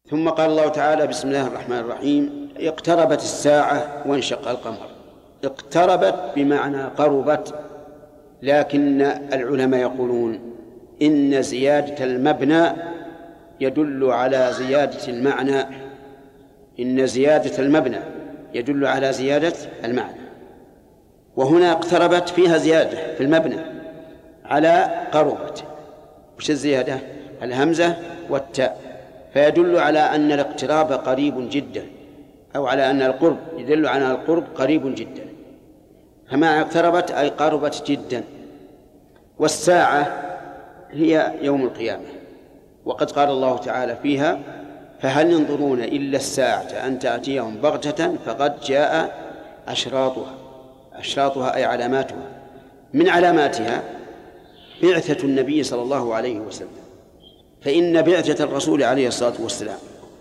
ثم قال الله تعالى: بسم الله الرحمن الرحيم: اقتربت الساعة وانشق القمر. اقتربت بمعنى قربت، لكن العلماء يقولون إن زيادة المبنى يدل على زيادة المعنى. إن زيادة المبنى يدل على زيادة المعنى، وهنا اقتربت فيها زيادة في المبنى على قربت. وش الزيادة؟ الهمزة والتاء، فيدل على أن الاقتراب قريب جدا، أو على أن القرب يدل على القرب قريب جدا. فما اقتربت أي قربت جدا. والساعة هي يوم القيامة، وقد قال الله تعالى فيها: فهل ينظرون إلا الساعة أن تأتيهم بغتة فقد جاء أشراطها. أشراطها أي علاماتها. من علاماتها بعثة النبي صلى الله عليه وسلم، فإن بعثة الرسول عليه الصلاة والسلام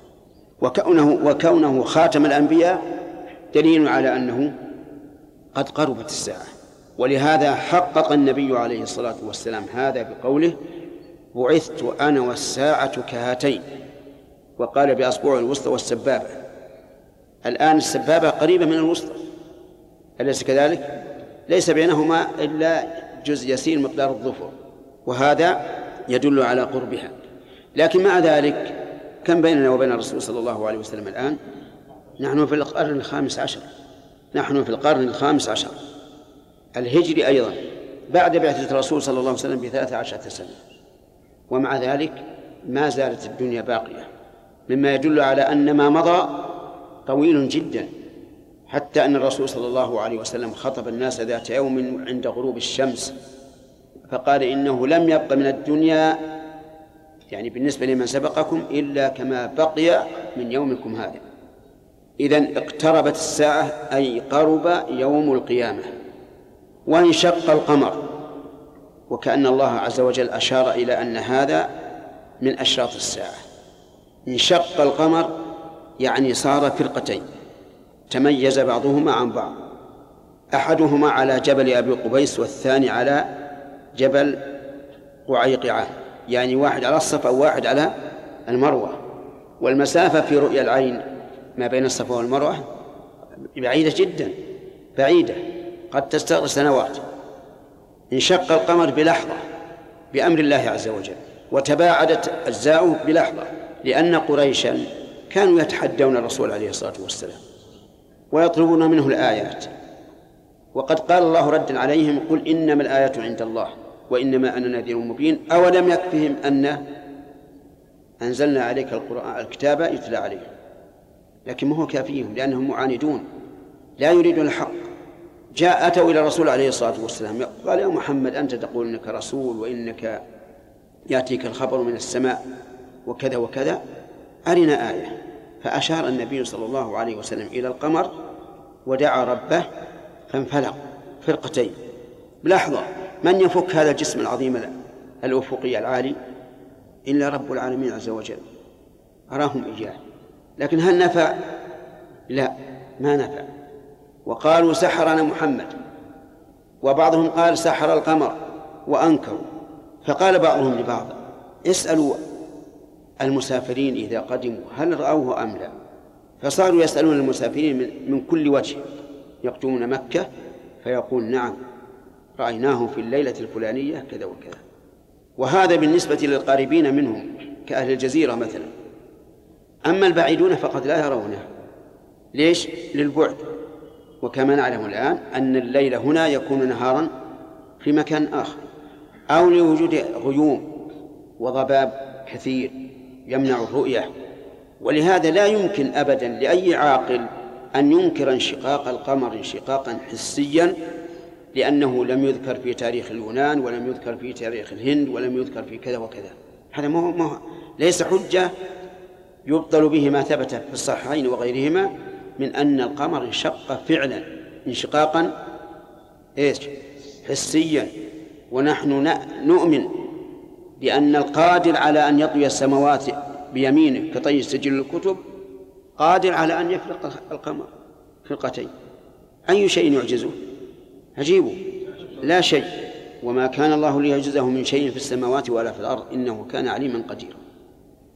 وكونه خاتم الأنبياء دليل على أنه قد قربت الساعة. ولهذا حقق النبي عليه الصلاة والسلام هذا بقوله: بعثت أنا والساعة كهاتين. وقال بأصبع الوسطى والسبابة. الآن السبابة قريبة من الوسطى، أليس كذلك؟ ليس بينهما إلا جزء يسير مقدار الظفر، وهذا يدل على قربها. لكن مع ذلك كم بيننا وبين الرسول صلى الله عليه وسلم الآن؟ نحن في القرن الخامس عشر. نحن في القرن الخامس عشر الهجري أيضا، بعد بعثة الرسول صلى الله عليه وسلم ب13 سنة، ومع ذلك ما زالت الدنيا باقية، مما يدل على أن ما مضى طويل جدا. حتى أن الرسول صلى الله عليه وسلم خطب الناس ذات يوم عند غروب الشمس فقال: إنه لم يبق من الدنيا، يعني بالنسبة لمن سبقكم، إلا كما بقي من يومكم هذا. إذن اقتربت الساعة أي قرب يوم القيامة. وانشق القمر، وكأن الله عز وجل أشار إلى أن هذا من أشراط الساعة. انشق القمر يعني صار فرقتين، تميز بعضهما عن بعض، أحدهما على جبل أبي قبيس والثاني على جبل قعيقعة، يعني واحد على الصفا وواحد على المروة. والمسافة في رؤيا العين ما بين الصفا والمروة بعيدة جدا، بعيدة قد تستغرق سنوات. انشق القمر بلحظة بأمر الله عز وجل، وتباعدت أجزاؤه بلحظة، لأن قريشا كانوا يتحدون الرسول عليه الصلاة والسلام ويطلبون منه الآيات، وقد قال الله ردا عليهم: قل إنما الآيات عند الله وإنما أنا نذير مبين أولم يكفهم أن أنزلنا عليك الكتاب يتلى عليهم. لكن ما هو كافيهم، لأنهم معاندون لا يريدون الحق. أتوا إلى الرسول عليه الصلاة والسلام قال: يا محمد، أنت تقول إنك رسول وإنك يأتيك الخبر من السماء وكذا وكذا، أرنا آية. فأشار النبي صلى الله عليه وسلم إلى القمر ودعا ربه فانفلق فرقتين بلحظة. من يفك هذا الجسم العظيم الأفقي العالي إلا رب العالمين عز وجل، أراهم إياه. لكن هل نفع؟ لا، ما نفع. وقالوا: سحرنا محمد، وبعضهم قال: سحر القمر، وأنكروا. فقال بعضهم لبعض: اسألوا المسافرين إذا قدموا هل رأوه أم لا. فصاروا يسألون المسافرين من كل وجه، يقدمون مكة فيقول: نعم رأيناه في الليلة الفلانية كذا وكذا. وهذا بالنسبة للقاربين منهم كأهل الجزيرة مثلا. أما البعيدون فقد لا يرونه. ليش؟ للبعد. وكما نعلم الآن أن الليل هنا يكون نهارا في مكان آخر، أو لوجود غيوم وضباب كثير يمنع الرؤية. ولهذا لا يمكن أبدا لأي عاقل أن ينكر انشقاق القمر انشقاقا حسيا، لأنه لم يذكر في تاريخ اليونان، ولم يذكر في تاريخ الهند، ولم يذكر في كذا وكذا. هذا ليس حجة يبطل به ما ثبت في الصحيحين وغيرهما من أن القمر انشق فعلا انشقاقا حسيا. ونحن نؤمن بأن القادر على أن يطوي السماوات بيمينه كطي سجل الكتب قادر على أن يفرق القمر فرقتين. أي شيء يعجزه؟ عجيب، لا شيء. وما كان الله ليعجزه من شيء في السماوات ولا في الأرض إنه كان عليما قديرا.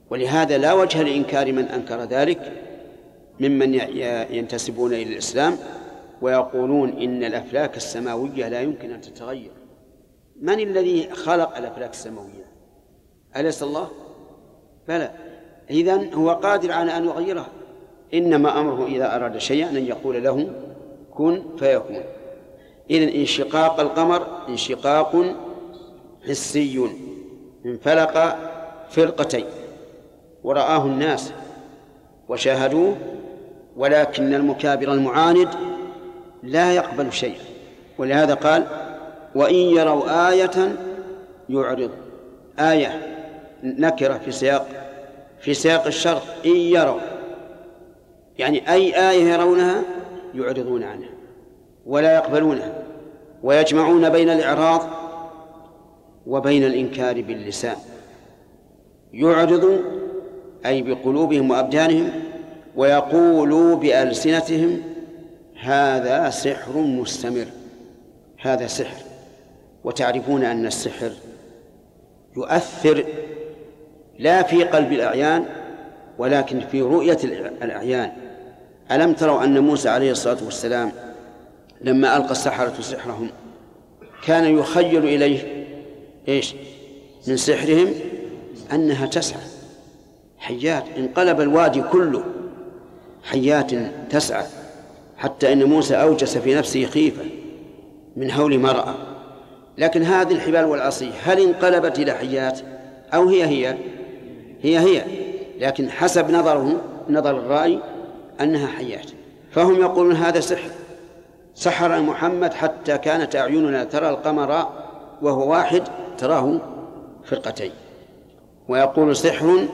ولهذا لا وجه لإنكار من أنكر ذلك ممن ينتسبون إلى الإسلام ويقولون إن الأفلاك السماوية لا يمكن أن تتغير. من الذي خلق الأفلاك السماوية؟ أليس الله؟ بلى. إذن هو قادر على أن يغيرها، إنما أمره إذا أراد شيئا أن يقول له كن فيكون. إذن انشقاق القمر انشقاق حسي، انفلق فرقتين ورآه الناس وشاهدوه، ولكن المكابر المعاند لا يقبل شيئا. ولهذا قال وإن يروا آية يعرض. آية نكرة في سياق الشرط، إن يروا يعني أي آية يرونها يعرضون عنها ولا يقبلونها، ويجمعون بين الإعراض وبين الإنكار باللسان. يعرضوا أي بقلوبهم وأبدانهم، ويقولوا بألسنتهم هذا سحر مستمر، هذا سحر. وتعرفون أن السحر يؤثر لا في قلب الأعيان ولكن في رؤية الأعيان. ألم تروا أن موسى عليه الصلاة والسلام لما ألقى السحرة سحرهم كان يخيل إليه إيش من سحرهم؟ أنها تسعى حيات، انقلب الوادي كله حيات تسعى، حتى إن موسى أوجس في نفسه خيفة من هول ما رأى. لكن هذه الحبال والعصي هل انقلبت إلى حيات أو هي لكن حسب نظر الرأي أنها حيات. فهم يقولون هذا سحر محمد حتى كانت أعيننا ترى القمر وهو واحد تراه فرقتين. ويقول سحر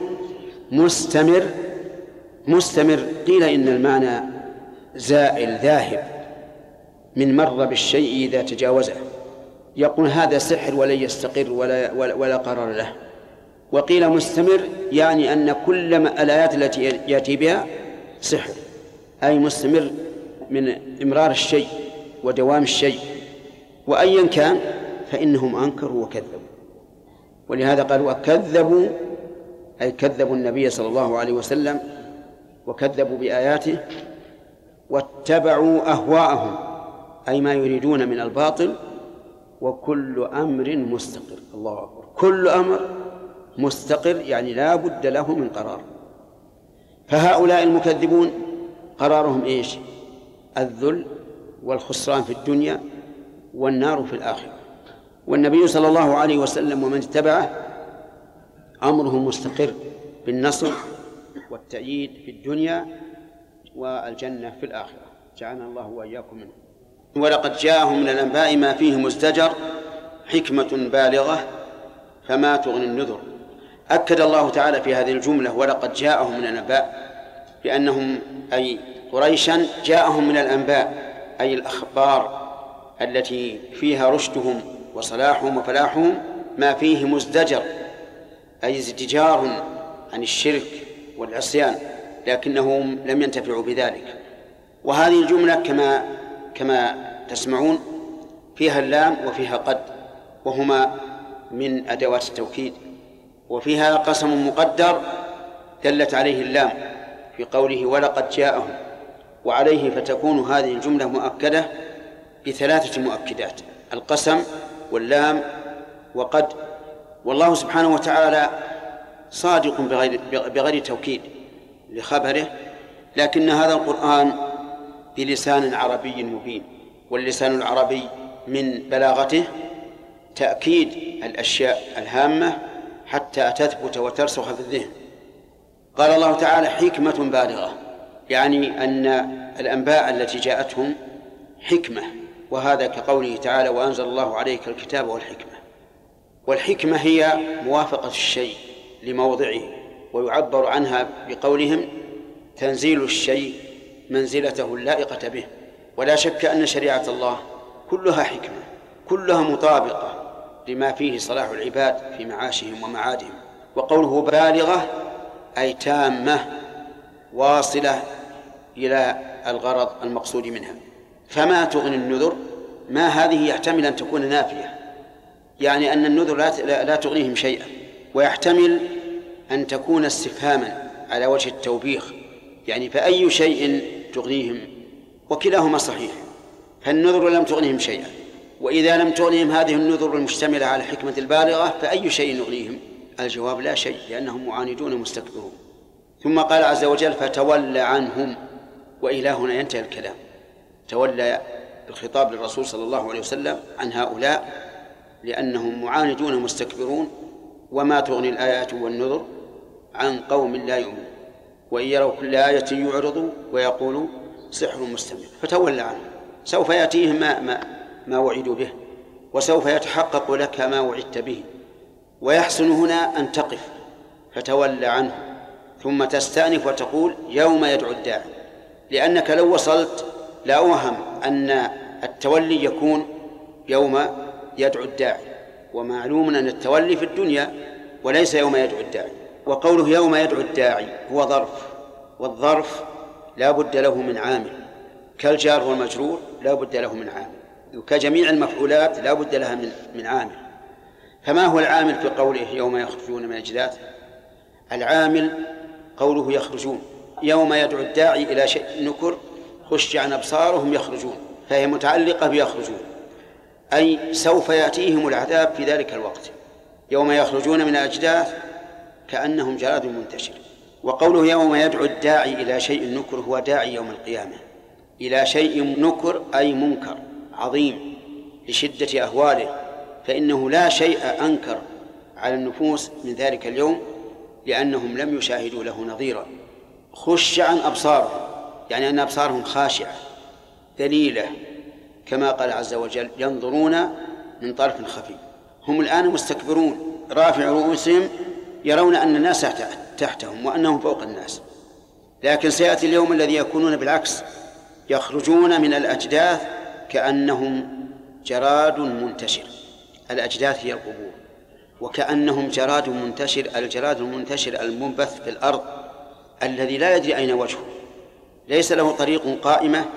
مستمر قيل إن المعنى زائل ذاهب من مر بالشيء إذا تجاوزه. يقول هذا سحر ولن يستقر ولا قرار له. وقيل مستمر يعني أن كل الآيات التي يأتي بها سحر، أي مستمر من إمرار الشيء ودوام الشيء. وأيا كان فإنهم أنكروا وكذبوا. ولهذا قالوا وكذبوا أي كذبوا النبي صلى الله عليه وسلم وكذبوا بآياته واتبعوا أهواءهم أي ما يريدون من الباطل. وكل أمر مستقر، الله أكبر، كل أمر مستقر يعني لا بد له من قرار. فهؤلاء المكذبون قرارهم إيش؟ الذل والخسران في الدنيا والنار في الآخرة. والنبي صلى الله عليه وسلم ومن اتبعه أمره مستقر بالنصر والتأييد في الدنيا والجنة في الآخرة، جعلنا الله وإياكم منه. ولقد جاءهم من الأنباء ما فيه مزدجر حكمة بالغة فما تغني النذر. أكد الله تعالى في هذه الجملة ولقد جاءهم من الأنباء بأنهم أي قريشا جاءهم من الأنباء أي الأخبار التي فيها رشدهم وصلاحهم وفلاحهم ما فيه مزدجر أي ازدجار عن الشرك والعصيان، لكنهم لم ينتفعوا بذلك. وهذه الجملة كما تسمعون فيها اللام وفيها قد، وهما من أدوات التوكيد، وفيها قسم مقدر دلت عليه اللام في قوله ولقد جاءهم، وعليه فتكون هذه الجملة مؤكدة بثلاثة مؤكدات: القسم واللام وقد. والله سبحانه وتعالى صادق بغير توكيد لخبره، لكن هذا القرآن بلسان عربي مبين، واللسان العربي من بلاغته تأكيد الأشياء الهامة حتى تثبت وترسخ في الذهن. قال الله تعالى حكمة بالغة، يعني أن الأنباء التي جاءتهم حكمة، وهذا كقوله تعالى وأنزل الله عليك الكتاب والحكمة. والحكمة هي موافقة الشيء لموضعه، ويعبر عنها بقولهم تنزيل الشيء منزلته اللائقة به. ولا شك أن شريعة الله كلها حكمة، كلها مطابقة لما فيه صلاح العباد في معاشهم ومعادهم. وقوله بالغة أي تامة واصلة إلى الغرض المقصود منها. فما تغني النذر، ما هذه يحتمل أن تكون نافية، يعني أن النذر لا تغنيهم شيئا، ويحتمل أن تكون استفهاما على وجه التوبيخ، يعني فأي شيء تغنيهم، وكلاهما صحيح، فالنذر لم تغنيهم شيئا، وإذا لم تغنيهم هذه النذر المشتملة على الحكمة البالغة فأي شيء يغنيهم؟ الجواب لا شيء، لأنهم معاندون مستكبرون. ثم قال عز وجل فتولى عنهم، وإلى هنا ينتهي الكلام. تولى الخطاب للرسول صلى الله عليه وسلم عن هؤلاء لأنهم معاندون مستكبرون، وما تغني الآيات والنذر عن قوم لا يؤمنون، وإن يروا كل آية يعرضوا ويقولوا سحر مستمر. فتولى عنهم، سوف يأتيهم ما وعدوا به، وسوف يتحقق لك ما وعدت به. ويحسن هنا أن تقف فتولى عنه ثم تستأنف وتقول يوم يدعو الداعي، لأنك لو وصلت لا أوهم أن التولي يكون يوم يدعو الداعي، ومعلوم أن التولي في الدنيا وليس يوم يدعو الداعي. وقوله يوم يدعو الداعي هو ظرف، والظرف لا بد له من عامل، كالجار والمجرور لا بد له من عامل، وكجميع المفعولات لا بد لها من عامل. فما هو العامل في قوله يوم يخرجون من الأجداث؟ العامل قوله يخرجون، يوم يدعو الداعي إلى شيء نكر خش عن أبصارهم يخرجون، فهي متعلقة بيخرجون، أي سوف يأتيهم العذاب في ذلك الوقت. يوم يخرجون من الأجداث كأنهم جراد منتشر. وقوله يوم يدعو الداعي إلى شيء نكر هو داعي يوم القيامة إلى شيء نكر أي منكر عظيم لشدة أهواله، فإنه لا شيء أنكر على النفوس من ذلك اليوم لأنهم لم يشاهدوا له نظيرا. خش عن أبصارهم يعني أن أبصارهم خاشعة ذليلة، كما قال عز وجل ينظرون من طرف خفي. هم الآن مستكبرون رافع رؤوسهم يرون أن الناس تحتهم وأنهم فوق الناس، لكن سيأتي اليوم الذي يكونون بالعكس، يخرجون من الأجداث كأنهم جراد منتشر. الأجداث هي القبور، وكأنهم جراد منتشر، الجراد المنتشر المنبث في الأرض الذي لا يدري أين وجهه، ليس له طريق قائمة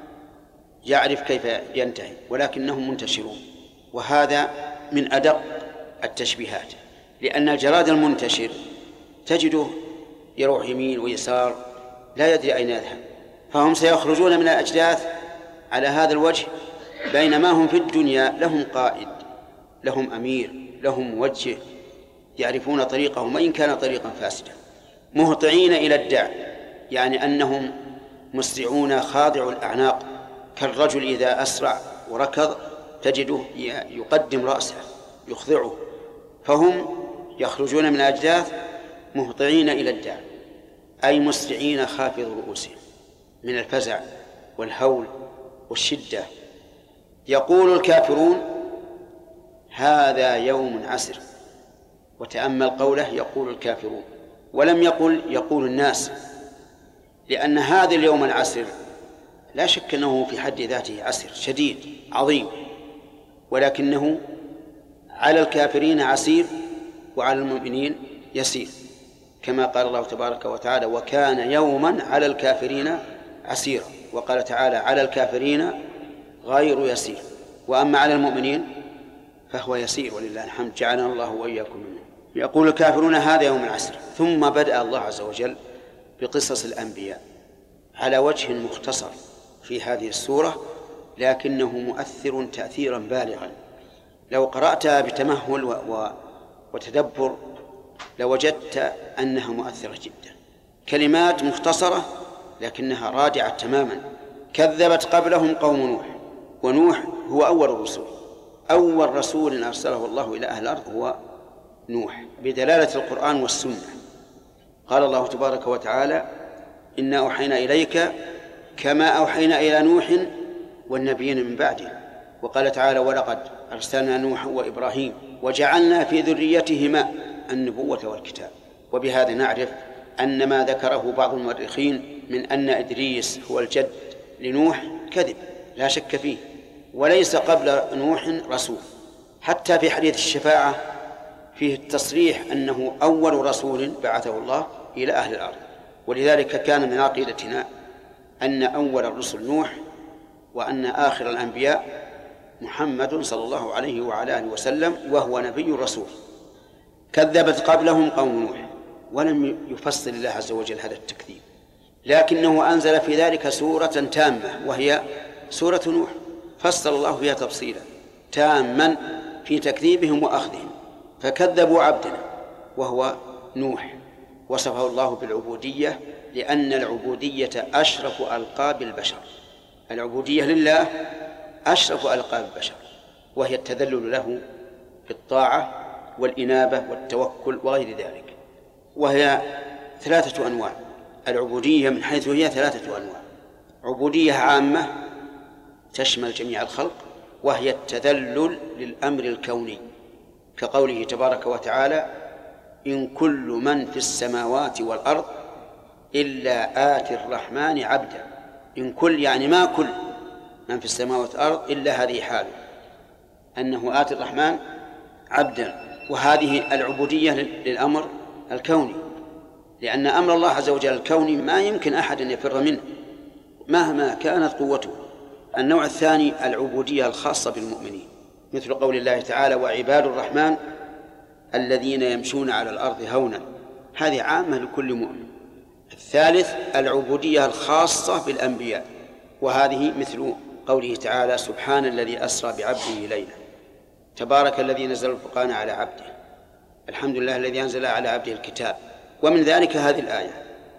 يعرف كيف ينتهي، ولكنهم منتشرون. وهذا من أدق التشبيهات، لأن الجراد المنتشر تجده يروح يمين ويسار لا يدري أين يذهب، فهم سيخرجون من الأجداث على هذا الوجه، بينما هم في الدنيا لهم قائد، لهم أمير، لهم موجه، يعرفون طريقهم وإن كان طريقا فاسدا. مهطعين إلى الداع يعني أنهم مسرعون خاضع الأعناق، كالرجل إذا أسرع وركض تجده يقدم رأسه يخضعه، فهم يخرجون من الأجداث مهطعين إلى الداع أي مسرعين خافض رؤوسهم من الفزع والهول والشدة. يقول الكافرون هذا يوم عسر، وتأمل قوله يقول الكافرون ولم يقول الناس، لأن هذا اليوم العسر لا شك أنه في حد ذاته عسر شديد عظيم، ولكنه على الكافرين عسير وعلى المؤمنين يسير، كما قال الله تبارك وتعالى وكان يوما على الكافرين عسيرا، وقال تعالى على الكافرين غير يسير، وأما على المؤمنين فهو يسير ولله الحمد، جعلنا الله وإياكم منه. يقول الكافرون هذا يوم العسر. ثم بدأ الله عز وجل بقصص الأنبياء على وجه مختصر في هذه السورة، لكنه مؤثر تأثيرا بالغا، لو قرأتها بتمهل وتدبر لوجدت أنها مؤثرة جدا. كلمات مختصرة لكنها رادعة تماما. كذبت قبلهم قوم نوح، ونوح هو أول الرسل، أول رسول أرسله الله إلى أهل الأرض هو نوح بدلالة القرآن والسنة. قال الله تبارك وتعالى إنا أوحينا إليك كما أوحينا إلى نوح والنبيين من بعده، وقال تعالى ولقد أرسلنا نوح وإبراهيم وجعلنا في ذريتهما النبوة والكتاب. وبهذا نعرف أن ما ذكره بعض المؤرخين من أن إدريس هو الجد لنوح كذب لا شك فيه، وليس قبل نوح رسول. حتى في حديث الشفاعة فيه التصريح أنه أول رسول بعثه الله إلى أهل الأرض، ولذلك كان من عقيدتنا أن أول الرسل نوح، وأن آخر الأنبياء محمد صلى الله عليه وعلى آله وسلم وهو نبي رسول. كذبت قبلهم قوم نوح، ولم يفصل الله عز وجل هذا التكذيب، لكنه أنزل في ذلك سورة تامة وهي سورة نوح، فصل الله فيها تفصيلا تاما في تكذيبهم وأخذهم. فكذبوا عبدنا وهو نوح، وصفه الله بالعبودية لأن العبودية أشرف ألقاب البشر، العبودية لله أشرف ألقاب البشر، وهي التذلل له بالطاعة والإنابة والتوكل وغير ذلك. وهي 3 أنواع العبودية من حيث هي 3 أنواع: عبودية عامة تشمل جميع الخلق، وهي التذلل للأمر الكوني، كقوله تبارك وتعالى: إن كل من في السماوات والأرض إلا آتي الرحمن عبدا. إن كل يعني ما كل من في السماوات والأرض إلا هذه حاله، أنه آتي الرحمن عبدا. وهذه العبودية للأمر الكوني، لأن أمر الله عز وجل الكوني ما يمكن أحد أن يفر منه مهما كانت قوته. النوع الثاني العبودية الخاصة بالمؤمنين، مثل قول الله تعالى: وعباد الرحمن الذين يمشون على الأرض هونا، هذه عامة لكل مؤمن. الثالث العبودية الخاصة بالأنبياء، وهذه مثل قوله تعالى: سبحان الذي أسرى بعبده ليلا، تبارك الذي نزل الفرقان على عبده، الحمد لله الذي أنزل على عبده الكتاب. ومن ذلك هذه الآية: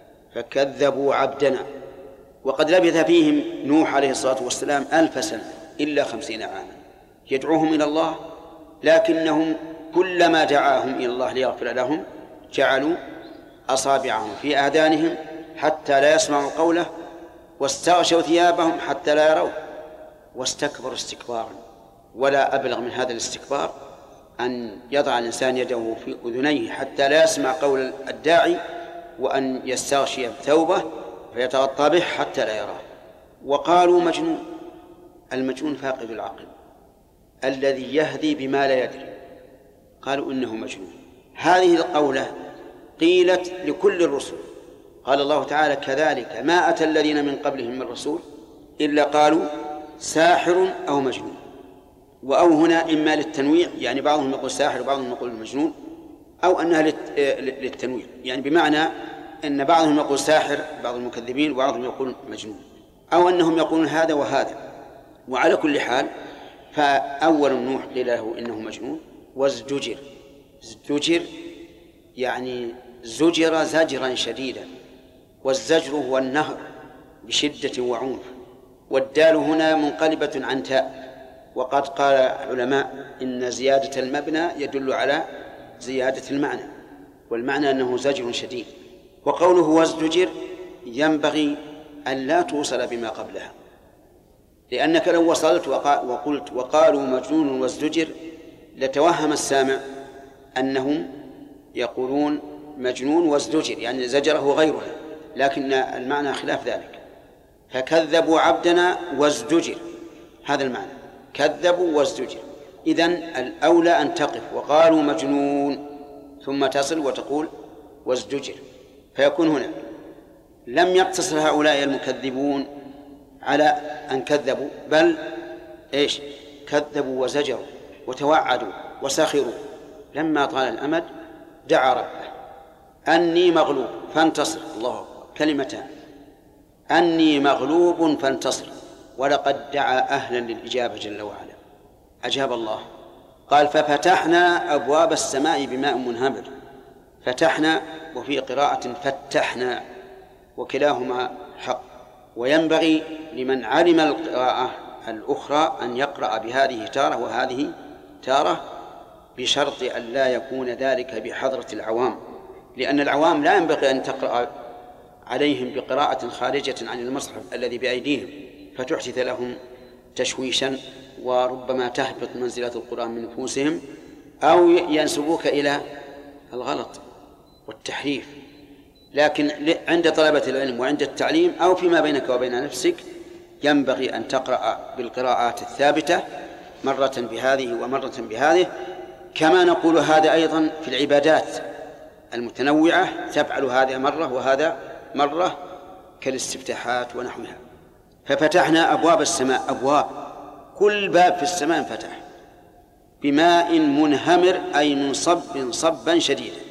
فكذبوا عبدنا. وقد لبث فيهم نوح عليه الصلاة والسلام 1000 سنة إلا 50 عاما يدعوهم إلى الله، لكنهم كلما دعاهم إلى الله ليغفر لهم جعلوا أصابعهم في آذانهم حتى لا يسمعوا قوله، واستغشوا ثيابهم حتى لا يروا، واستكبروا استكبارا. ولا أبلغ من هذا الاستكبار أن يضع الإنسان يده في أذنيه حتى لا يسمع قول الداعي، وأن يستغشي ثوبه فيتغطى به حتى لا يراه. وقالوا مجنون. المجنون فاقد العقل الذي يهدي بما لا يدري، قالوا إنه مجنون. هذه القولة قيلت لكل الرسل، قال الله تعالى: كذلك ما أتى الذين من قبلهم من رسول إلا قالوا ساحر أو مجنون. وأو هنا إما للتنويع، يعني بعضهم يقول ساحر وبعضهم يقول مجنون، أو أنها للتنويع، يعني بمعنى أن بعضهم يقول ساحر بعض المكذبين وبعضهم يقول مجنون، أو أنهم يقولون هذا وهذا. وعلى كل حال فأول نوح قيل له إنه مجنون وازدجر. ازدجر يعني زجر زجرا شديدا، والزجر هو النهر بشدة وعنف، والدال هنا منقلبة عن تاء. وقد قال علماء إن زيادة المبنى يدل على زيادة المعنى، والمعنى أنه زجر شديد. وقوله وازدجر ينبغي أن لا توصل بما قبلها، لأنك لو وصلت وقلت وقالوا مجنون وازدجر لتوهم السامع أنهم يقولون مجنون وازدجر يعني زجره غيره، لكن المعنى خلاف ذلك. فكذبوا عبدنا وازدجر، هذا المعنى، كذبوا وازدجر. إذن الأولى أن تقف وقالوا مجنون ثم تصل وتقول وازدجر، فيكون هنا لم يقتصر هؤلاء المكذبون على أن كذبوا، بل إيش؟ كذبوا وزجروا وتوعدوا وسخروا. لما طال الأمد دعا ربه أني مغلوب فانتصر. الله أكبر، كلمتان: أني مغلوب فانتصر. ولقد دعا أهلا للإجابة جل وعلا، أجاب الله. قال ففتحنا أبواب السماء بماء منهمر. فتحنا وفي قراءة فتحنا، وكلاهما حق. وينبغي لمن علم القراءة الأخرى أن يقرأ بهذه تارة وهذه تارة، بشرط أن لا يكون ذلك بحضرة العوام، لأن العوام لا ينبغي أن تقرأ عليهم بقراءة خارجة عن المصحف الذي بأيديهم فتحدث لهم تشويشا، وربما تهبط منزلة القرآن من نفوسهم، أو ينسبوك إلى الغلط والتحريف. لكن عند طلبة العلم وعند التعليم أو فيما بينك وبين نفسك ينبغي أن تقرأ بالقراءات الثابتة، مرة بهذه ومرة بهذه. كما نقول هذا أيضا في العبادات المتنوعة، تفعل هذا مرة وهذا مرة كالاستفتاحات ونحوها. ففتحنا أبواب السماء، أبواب كل باب في السماء انفتح بماء منهمر أي منصب صبا شديدا.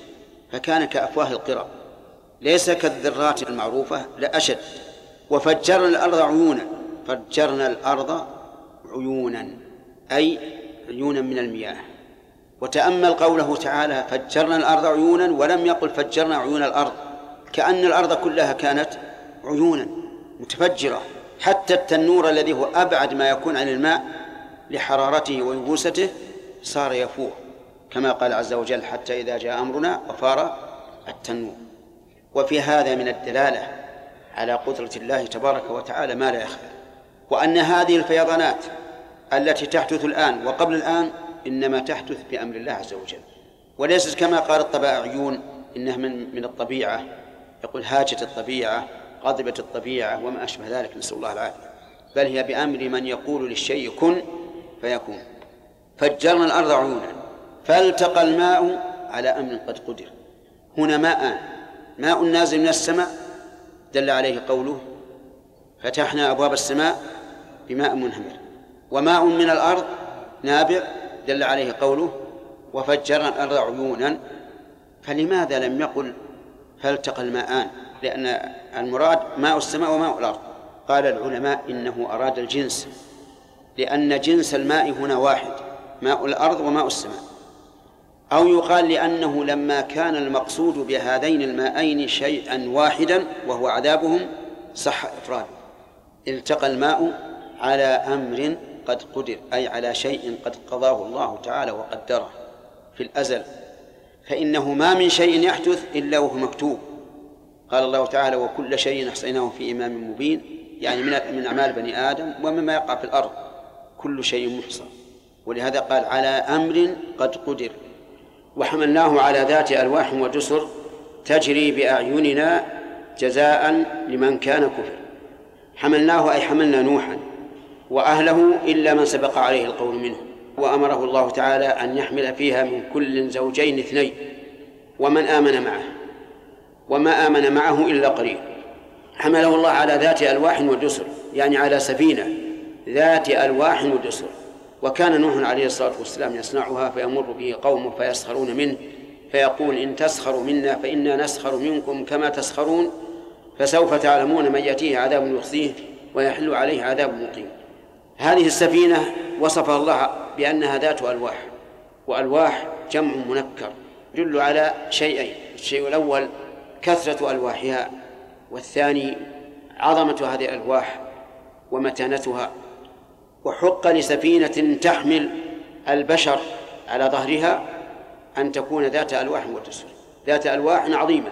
فكان كأفواه القرى، ليس كالذرات المعروفة، لا أشد. وفجرنا الأرض عيونا، فجرنا الأرض عيونا أي عيونا من المياه. وتأمل قوله تعالى فجرنا الأرض عيونا، ولم يقل فجرنا عيون الأرض، كأن الأرض كلها كانت عيونا متفجرة. حتى التنور الذي هو أبعد ما يكون عن الماء لحرارته ويبوسته صار يفور، كما قال عز وجل حتى إذا جاء أمرنا وفار التنور. وفي هذا من الدلالة على قدرة الله تبارك وتعالى ما لا يخفى، وأن هذه الفيضانات التي تحدث الآن وقبل الآن إنما تحدث بأمر الله عز وجل، وليست كما قال الطبائعيون إنها من الطبيعة، يقول هاجت الطبيعة، غضبت الطبيعة وما أشبه ذلك، نسأل الله العافية، بل هي بأمر من يقول للشيء كن فيكون. فجرنا الأرض عيونا فالتقى الماء على أمر قد قدر. هنا ماء نازل من السماء دل عليه قوله فتحنا أبواب السماء بماء منهمر، وماء من الأرض نابع دل عليه قوله وفجرنا الأرض عيونا. فلماذا لم يقل فالتقى الماءان؟ لأن المراد ماء السماء وماء الأرض. قال العلماء إنه أراد الجنس، لأن جنس الماء هنا واحد، ماء الأرض وماء السماء. أو يقال لأنه لما كان المقصود بهذين الماءين شيئا واحدا وهو عذابهم صح إفراده. التقى الماء على أمر قد قدر، أي على شيء قد قضاه الله تعالى وقدره في الأزل، فإنه ما من شيء يحدث إلا وهو مكتوب. قال الله تعالى وكل شيء أحصيناه في إمام مبين، يعني من أعمال بني آدم ومما يقع في الأرض كل شيء محصى. ولهذا قال على أمر قد قدر. وحملناه على ذات ألواح ودسر تجري بأعيننا جزاء لمن كان كفر. حملناه أي حملنا نوحا وأهله إلا من سبق عليه القول منه، وأمره الله تعالى أن يحمل فيها من كل زوجين اثنين ومن آمن معه، وما آمن معه إلا قليل. حمله الله على ذات ألواح ودسر، يعني على سفينة ذات ألواح ودسر. وكان نوح عليه الصلاة والسلام يصنعها فيمر به قومه فيسخرون منه، فيقول إن تسخروا منا فإنا نسخر منكم كما تسخرون، فسوف تعلمون من يأتيه عذاب يخزيه ويحل عليه عذاب مقيم. هذه السفينة وصفها الله بأنها ذات ألواح، وألواح جمع منكر يدل على شيئين: الشيء الأول كثرة ألواحها، والثاني عظمة هذه الألواح ومتانتها. وحق لسفينة تحمل البشر على ظهرها أن تكون ذات ألواح ودسر، ذات ألواح عظيمة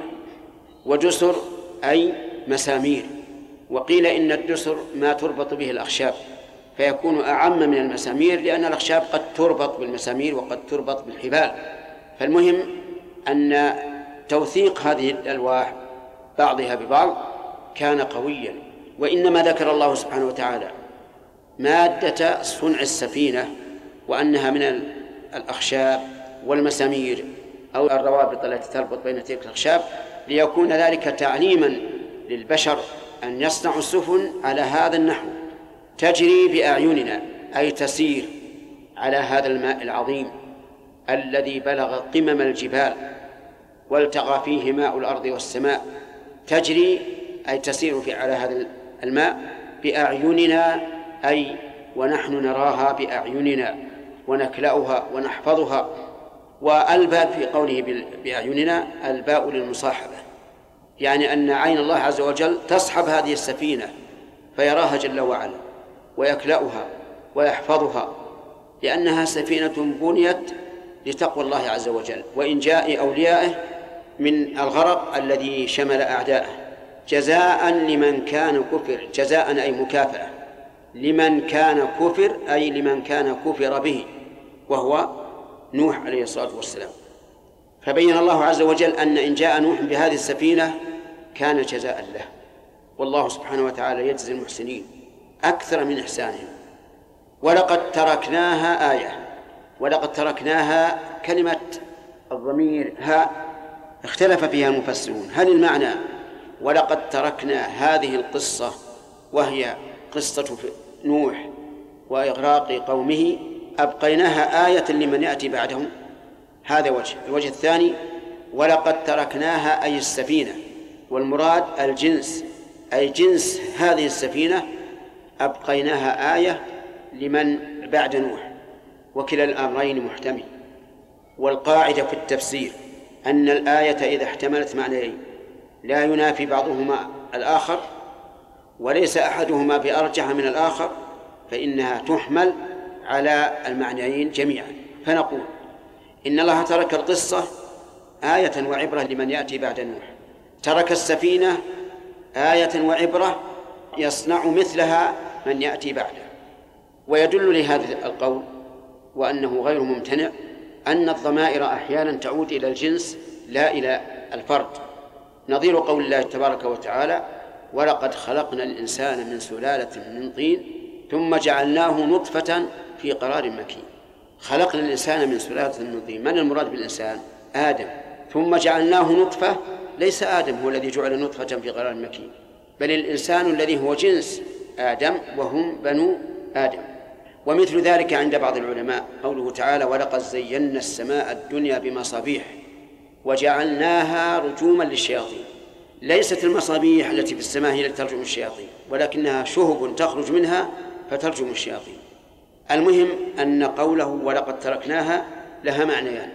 ودسر أي مسامير. وقيل إن الدسر ما تربط به الأخشاب فيكون أعم من المسامير، لأن الأخشاب قد تربط بالمسامير وقد تربط بالحبال. فالمهم أن توثيق هذه الألواح بعضها ببعض كان قويا. وإنما ذكر الله سبحانه وتعالى مادة صنع السفينة وأنها من الأخشاب والمسامير أو الروابط التي تربط بين تلك الأخشاب، ليكون ذلك تعليما للبشر أن يصنعوا السفن على هذا النحو، تجري بأعيننا أي تسير على هذا الماء العظيم الذي بلغ قمم الجبال والتقى فيه ماء الأرض والسماء. تجري أي تسير على هذا الماء بأعيننا، أي ونحن نراها بأعيننا ونكلأها ونحفظها. والباء في قوله بأعيننا الباء للمصاحبة، يعني أن عين الله عز وجل تصحب هذه السفينة فيراها جل وعلا ويكلأها ويحفظها، لأنها سفينة بنيت لتقوى الله عز وجل وإنجاء أوليائه من الغرق الذي شمل أعداءه. جزاء لمن كان كفر، جزاء أي مكافأة لمن كان كفر، أي لمن كان كفر به وهو نوح عليه الصلاة والسلام. فبين الله عز وجل أن إن جاء نوح بهذه السفينة كان جزاء له، والله سبحانه وتعالى يجزي المحسنين أكثر من إحسانهم. ولقد تركناها آية. ولقد تركناها كلمة الضمير ها اختلف فيها المفسرون، هل المعنى ولقد تركنا هذه القصة وهي قصة نوح وإغراق قومه أبقيناها آية لمن يأتي بعدهم؟ هذا وجه. الوجه الثاني ولقد تركناها أي السفينة، والمراد الجنس أي جنس هذه السفينة أبقيناها آية لمن بعد نوح، وكلا الأمرين محتمل. والقاعدة في التفسير أن الآية إذا احتملت معنيين لا ينافي بعضهما الآخر وليس أحدهما بأرجح من الآخر فإنها تحمل على المعنيين جميعا. فنقول إن الله ترك القصة آية وعبرة لمن يأتي بعد نوح، ترك السفينة آية وعبرة يصنع مثلها من يأتي بعده. ويدل لهذا القول وأنه غير ممتنع أن الضمائر أحيانا تعود إلى الجنس لا إلى الفرد، نظير قول الله تبارك وتعالى: ولقد خلقنا الإنسان من سلالة من طين ثم جعلناه نطفة في قرار مكين. خلقنا الإنسان من سلالة من طين، من المراد بالإنسان؟ آدم. ثم جعلناه نطفة، ليس آدم هو الذي جعل نطفة في قرار مكين، بل الإنسان الذي هو جنس آدم وهم بنو آدم. ومثل ذلك عند بعض العلماء قوله تعالى: ولقد زينا السماء الدنيا بمصابيح وجعلناها رجوما للشياطين. ليست المصابيح التي في السماء هي التي ترجم الشياطين، ولكنها شهب تخرج منها فترجم الشياطين. المهم أن قوله ولقد تركناها لها معنيان: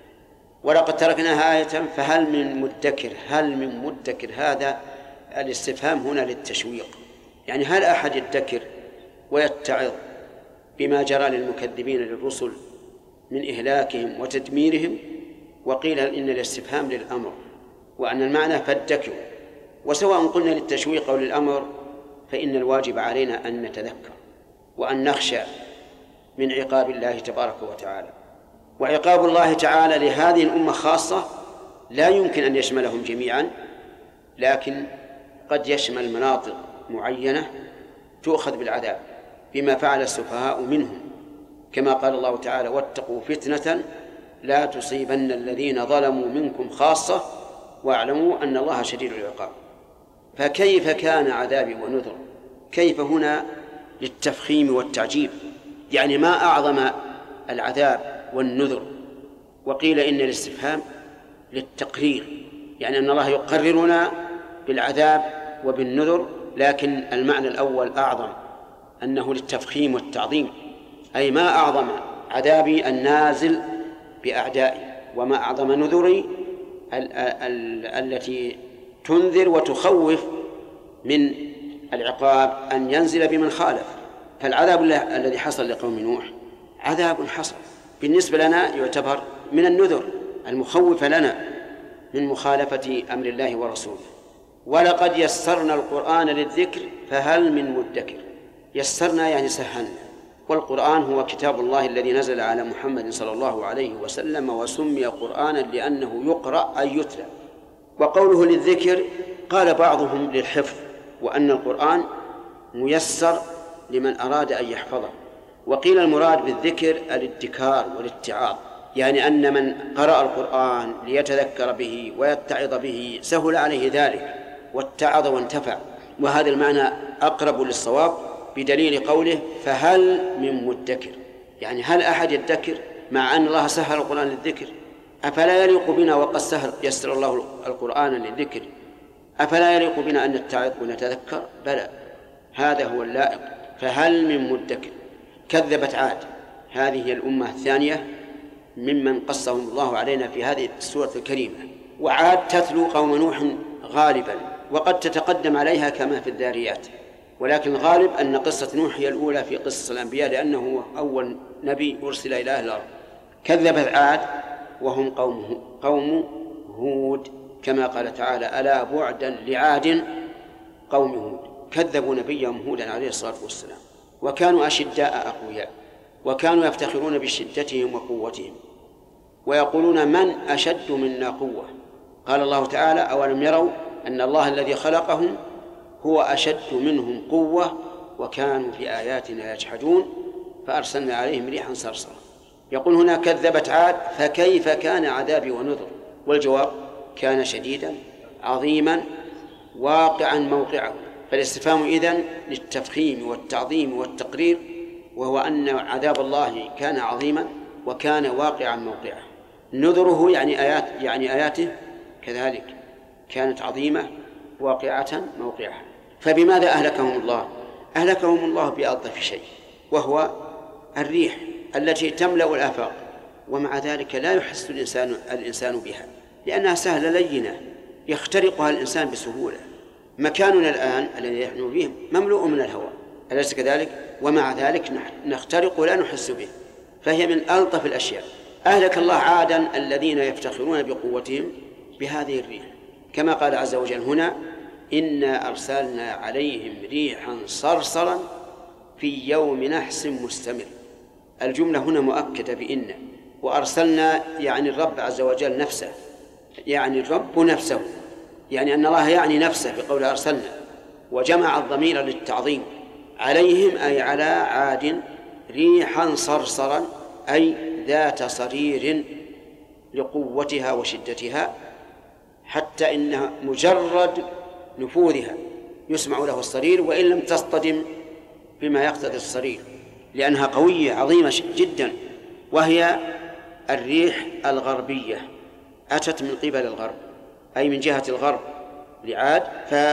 ولقد تركناها آية فهل من مدكر، هل من مدكر، هذا الاستفهام هنا للتشويق، يعني هل أحد يدكر ويتعظ بما جرى للمكذبين للرسل من إهلاكهم وتدميرهم؟ وقيل إن الاستفهام للأمر وأن المعنى فادكروا. وسواء قلنا للتشويق أو للأمر فإن الواجب علينا أن نتذكر وأن نخشى من عقاب الله تبارك وتعالى. وعقاب الله تعالى لهذه الأمة خاصة لا يمكن أن يشملهم جميعا، لكن قد يشمل مناطق معينة تؤخذ بالعذاب بما فعل السفهاء منهم، كما قال الله تعالى: واتقوا فتنة لا تصيبن الذين ظلموا منكم خاصة واعلموا أن الله شديد العقاب. فكيف كان عذابي ونذر؟ كيف هنا للتفخيم والتعجيب، يعني ما أعظم العذاب والنذر. وقيل إن الاستفهام للتقرير، يعني أن الله يقررنا بالعذاب وبالنذر، لكن المعنى الأول أعظم، أنه للتفخيم والتعظيم، أي ما أعظم عذابي النازل بأعدائي وما أعظم نذري التي تنذر وتخوف من العقاب أن ينزل بمن خالف. فالعذاب الذي حصل لقوم نوح عذاب حصل بالنسبة لنا يعتبر من النذر المخوف لنا من مخالفة أمر الله ورسوله. ولقد يسرنا القرآن للذكر فهل من مدكر. يسرنا يعني سهلنا، والقرآن هو كتاب الله الذي نزل على محمد صلى الله عليه وسلم وسمي قرآنا لأنه يقرأ أي يتلى. وقوله للذكر قال بعضهم للحفظ، وأن القرآن ميسر لمن أراد أن يحفظه. وقيل المراد بالذكر الادكار والاتعاظ، يعني أن من قرأ القرآن ليتذكر به ويتعظ به سهل عليه ذلك واتعظ وانتفع. وهذا المعنى أقرب للصواب بدليل قوله فهل من مدكر، يعني هل أحد يدكر مع أن الله سهل القرآن للذكر؟ أفلا يليق بنا وقد يسر الله القرآن للذكر، أفلا يليق بنا أن نتعظ ونتذكر؟ بلى، هذا هو اللائق. فهل من مدكر. كذبت عاد، هذه هي الأمة الثانية ممن قصهم الله علينا في هذه السورة الكريمة. وعاد تتلو قوم نوح غالبا، وقد تتقدم عليها كما في الذاريات، ولكن الغالب أن قصة نوح هي الأولى في قصص الأنبياء لأنه هو أول نبي أرسل إلى أهل الأرض. كذبت عاد وهم قوم هود، كما قال تعالى ألا بعدا لعاد قوم هود. كذبوا نبيهم هودا عليه الصلاة والسلام، وكانوا أشداء أقوياء، وكانوا يفتخرون بشدتهم وقوتهم ويقولون من أشد منا قوة. قال الله تعالى أولم يروا أن الله الذي خلقهم هو أشد منهم قوة وكانوا في آياتنا يجحدون فأرسلنا عليهم ريحا صرصرا. يقول هنا كذبت عاد فكيف كان عذابي ونذر. والجواب كان شديدا عظيما واقعا موقعه. فالاستفهام إذن للتفخيم والتعظيم والتقرير، وهو أن عذاب الله كان عظيما وكان واقعا موقعه. نذره يعني آياته كذلك كانت عظيمة واقعة موقعها. فبماذا أهلكهم الله؟ أهلكهم الله بألطف شيء، وهو الريح التي تملأ الآفاق، ومع ذلك لا يحس الإنسان بها، لأنها سهلة لينة يخترقها الإنسان بسهولة. مكاننا الآن الذي نحن فيه مملوء من الهواء، أليس كذلك؟ ومع ذلك نخترق ولا نحس به، فهي من ألطف الأشياء. أهلك الله عادا الذين يفتخرون بقوتهم بهذه الريح، كما قال عز وجل هنا: إنا أرسلنا عليهم ريحا صرصرا في يوم نحس مستمر. الجملة هنا مؤكدة بإن، وأرسلنا يعني الرب عز وجل نفسه، يعني الرب نفسه، يعني أن الله يعني نفسه بقول أرسلنا، وجمع الضمير للتعظيم. عليهم أي على عاد ريحا صرصرا أي ذات صرير لقوتها وشدتها، حتى إن مجرد نفوذها يسمع له الصرير وإن لم تصطدم بما يقتضي الصرير، لأنها قوية عظيمة جدا. وهي الريح الغربية، أتت من قبل الغرب أي من جهة الغرب لعاد،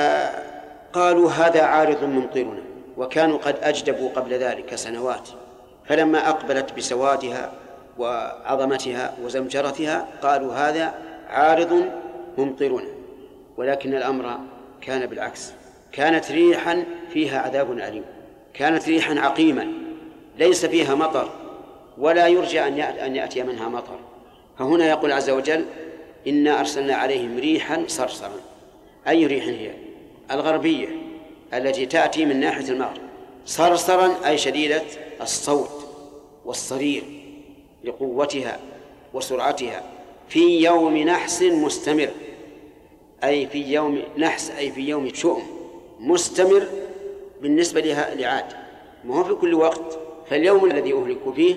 فقالوا هذا عارض ممطرنا، وكانوا قد أجدبوا قبل ذلك سنوات، فلما أقبلت بسوادها وعظمتها وزمجرتها قالوا هذا عارض ممطرنا. ولكن الأمر كان بالعكس، كانت ريحا فيها عذاب أليم، كانت ريحا عقيما ليس فيها مطر ولا يرجى أن يأتي منها مطر. فهنا يقول عز وجل: إنا أرسلنا عليهم ريحا صرصرا. أي ريح هي؟ الغربية التي تأتي من ناحية المغرب. صرصرا أي شديدة الصوت والصرير لقوتها وسرعتها، في يوم نحس مستمر، أي في يوم نحس أي في يوم شؤم مستمر بالنسبة لها لعاد، ما هو في كل وقت. فاليوم الذي أهلكوا فيه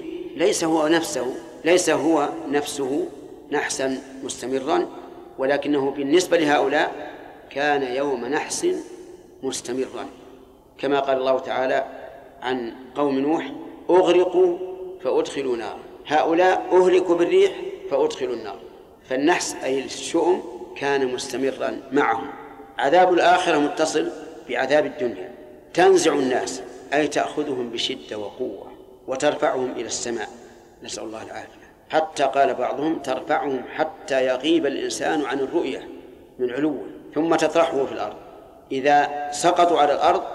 ليس هو نفسه نحسا مستمرا، ولكنه بالنسبة لهؤلاء كان يوم نحس مستمرا، كما قال الله تعالى عن قوم نوح: أغرقوا فأدخلوا نار. هؤلاء أهلكوا بالريح فأدخلوا النار. فالنحس أي الشؤم كان مستمرا معهم. عذاب الآخرة متصل بعذاب الدنيا، تنزع الناس أي تأخذهم بشدة وقوة وترفعهم إلى السماء، نسأل الله العافية، حتى قال بعضهم: ترفعهم حتى يغيب الإنسان عن الرؤية من علوه، ثم تطرحه في الأرض. إذا سقطوا على الأرض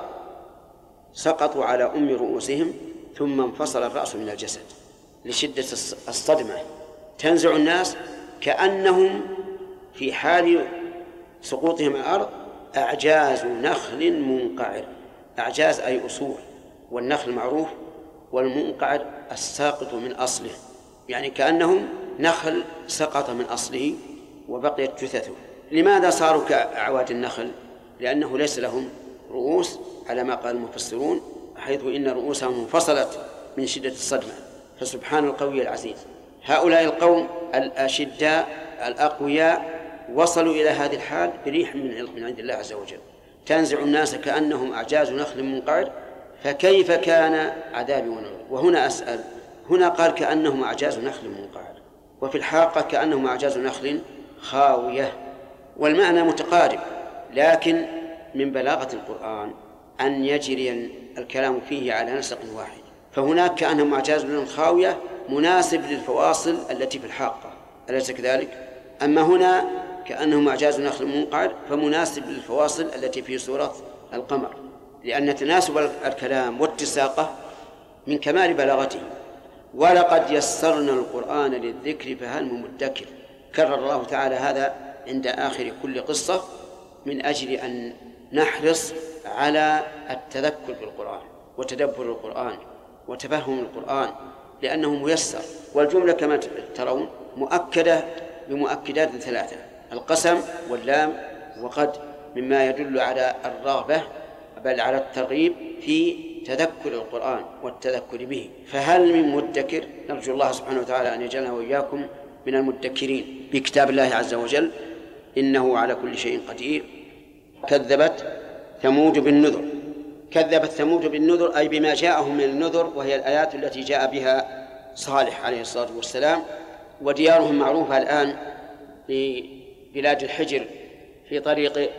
سقطوا على أم رؤوسهم، ثم انفصل الرأس من الجسد لشدة الصدمة. تنزع الناس كأنهم في حال سقوطهم على الأرض أعجاز نخل منقعر. أعجاز أي أصول، والنخل معروف، والمنقعر الساقط من أصله، يعني كأنهم نخل سقط من أصله وبقيت جثثه. لماذا صاروا كأعواد النخل؟ لأنه ليس لهم رؤوس على ما قال المفسرون، حيث إن رؤوسهم انفصلت من شدة الصدمة. فسبحان القوي العزيز. هؤلاء القوم الأشداء الأقوياء وصلوا إلى هذه الحال بريح من عند الله عز وجل، تنزع الناس كأنهم أعجاز نخل منقعر، فكيف كان عذابي ونذر؟ وهنا أسأل، هنا قال كأنهم أعجاز نخل منقعر، وفي الحاقة كأنهم أعجاز نخل خاوية، والمعنى متقارب، لكن من بلاغة القرآن أن يجري الكلام فيه على نسق واحد. فهناك كأنهم أعجاز نخل خاوية مناسب للفواصل التي في الحاقة، أليس كذلك؟ أما هنا كأنهم أعجاز نخل منقعر فمناسب للفواصل التي في سورة القمر، لأن تناسب الكلام واتساقه من كمال بلاغته. ولقد يسرنا القرآن للذكر فهل من مدكر. كرر الله تعالى هذا عند آخر كل قصة من أجل أن نحرص على التذكر بالقرآن وتدبر القرآن وتفهم القرآن، لأنه ميسر. والجملة كما ترون مؤكدة بمؤكدات ثلاثة: القسم واللام وقد، مما يدل على الرغبة بل على الترغيب في تذكر القرآن والتذكر به. فهل من مدكر؟ نرجو الله سبحانه وتعالى أن يجعلنا وإياكم من المدكرين بكتاب الله عز وجل، إنه على كل شيء قدير. كذبت ثمود بالنذر. كذبت ثمود بالنذر أي بما جاءهم من النذر، وهي الآيات التي جاء بها صالح عليه الصلاة والسلام وديارهم معروفة الآن في بلاد الحجر في طريق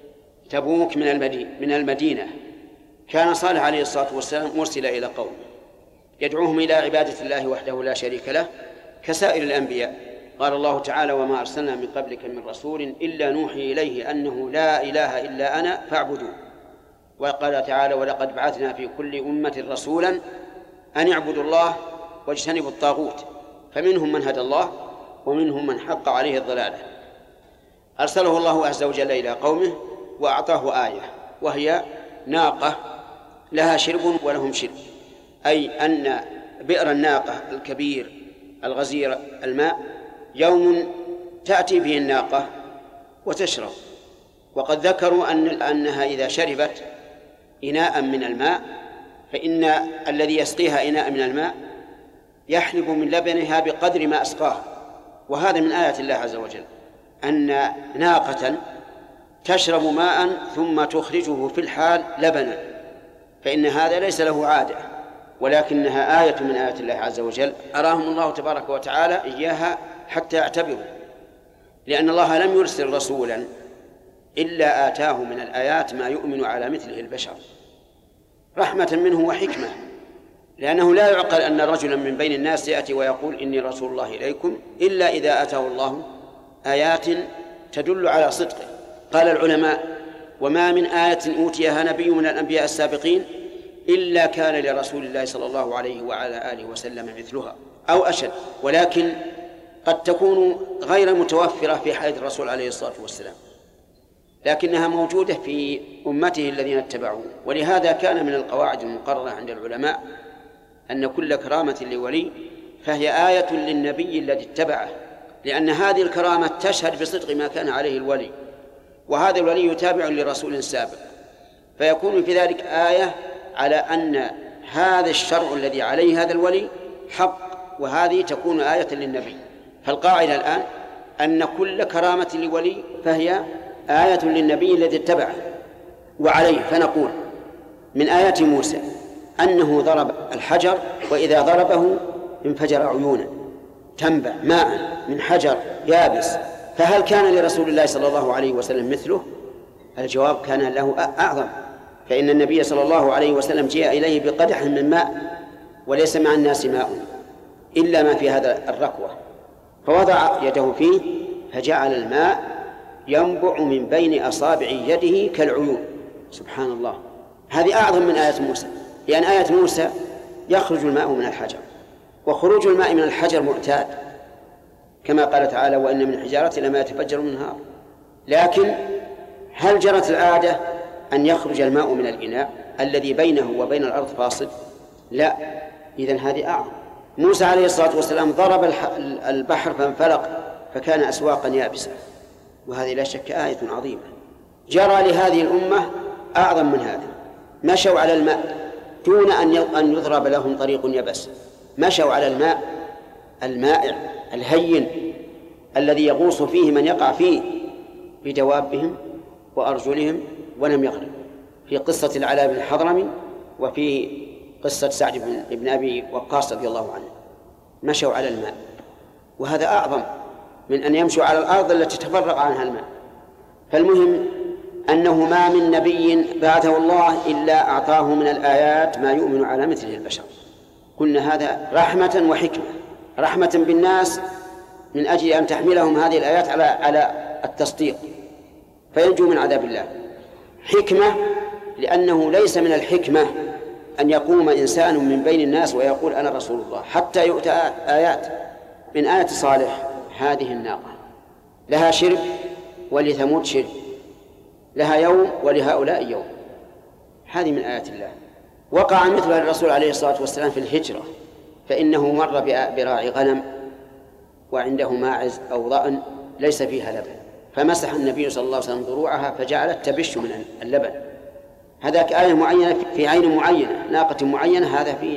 تبوك من المدينة. كان صالح عليه الصلاة والسلام مرسل إلى قوم يدعوهم إلى عبادة الله وحده لا شريك له كسائر الأنبياء. قال الله تعالى: وما أرسلنا من قبلك من رسول إلا نوحي إليه أنه لا إله إلا أنا فاعبدوا. وقال تعالى: ولقد بعثنا في كل أمة رسولا أن اعبدوا الله واجتنبوا الطاغوت، فمنهم من هدى الله ومنهم من حق عليه الضلالة. أرسله الله عز وجل إلى قومه وأعطاه آية، وهي ناقة لها شرب ولهم شرب، أي أن بئر الناقة الكبير الغزير الماء يوم تأتي فيه الناقة وتشرب. وقد ذكروا أنها إذا شربت إناء من الماء فإن الذي يسقيها إناء من الماء يحلب من لبنها بقدر ما أسقاها. وهذا من آيات الله عز وجل، أن ناقة تشرب ماء ثم تخرجه في الحال لبنا، فإن هذا ليس له عادة، ولكنها آية من آيات الله عز وجل أراهم الله تبارك وتعالى إياها حتى يعتبروا، لأن الله لم يرسل رسولا إلا آتاه من الآيات ما يؤمن على مثله البشر رحمة منه وحكمة، لأنه لا يعقل أن رجلا من بين الناس يأتي ويقول إني رسول الله إليكم إلا إذا آتاه الله آيات تدل على صدقه. قال العلماء: وما من آية أوتيها نبي من الأنبياء السابقين إلا كان لرسول الله صلى الله عليه وعلى آله وسلم مثلها أو أشد، ولكن قد تكون غير متوفرة في حياة الرسول عليه الصلاة والسلام، لكنها موجودة في أمته الذين اتبعوه. ولهذا كان من القواعد المقررة عند العلماء أن كل كرامة لولي فهي آية للنبي الذي اتبعه، لأن هذه الكرامة تشهد بصدق ما كان عليه الولي، وهذا الولي يتابع لرسول سابق، فيكون في ذلك آية على أن هذا الشرع الذي عليه هذا الولي حق، وهذه تكون آية للنبي. فالقاعدة الآن أن كل كرامة لولي فهي آية للنبي الذي اتبعه وعليه. فنقول من آيات موسى أنه ضرب الحجر وإذا ضربه انفجر عيونا تنبع ماء من حجر يابس، فهل كان لرسول الله صلى الله عليه وسلم مثله؟ الجواب: كان له أعظم، فإن النبي صلى الله عليه وسلم جاء إليه بقدح من ماء وليس مع الناس ماء إلا ما في هذا الركوة، فوضع يده فيه فجعل الماء ينبع من بين أصابع يده كالعيون. سبحان الله، هذه أعظم من آية موسى، لأن آية موسى يخرج الماء من الحجر، وخروج الماء من الحجر معتاد كما قال تعالى: وإن من الحجارة لما يتفجر منه النهار. لكن هل جرت العادة أن يخرج الماء من الإناء الذي بينه وبين الأرض فاصل؟ لا. إذن هذه أعظم. موسى عليه الصلاة والسلام ضرب البحر فانفلق فكان أسواقا يابسة، وهذه لا شك آية عظيمة. جرى لهذه الأمة أعظم من هذا، مشوا على الماء دون أن يضرب لهم طريق يبس، مشوا على الماء المائع الهين الذي يغوص فيه من يقع فيه بدوابهم وأرجلهم ولم يغرق، في قصة العلاء بن الحضرمي وفي قصة سعد بن أبي وقاص رضي الله عنه، مشوا على الماء، وهذا أعظم من أن يمشوا على الأرض التي تفرق عنها الماء. فالمهم أنه ما من نبي بعثه الله إلا أعطاه من الآيات ما يؤمن على مثله البشر. قلنا هذا رحمة وحكمة، رحمة بالناس من أجل أن تحملهم هذه الآيات على التصديق فينجو من عذاب الله، حكمة لأنه ليس من الحكمة أن يقوم إنسان من بين الناس ويقول أنا رسول الله حتى يؤتى آيات. من آية صالح هذه الناقة لها شرب ولثمود شرب، لها يوم ولهؤلاء يوم، هذه من آيات الله. وقع مثلها الرسول عليه الصلاة والسلام في الهجرة، فإنه مر براعي غنم وعنده ماعز أو ضأن ليس فيها لبن، فمسح النبي صلى الله عليه وسلم ضروعها فجعلت تبش من اللبن. هذاك آية معينة في عين معينة، ناقة معينة، هذا في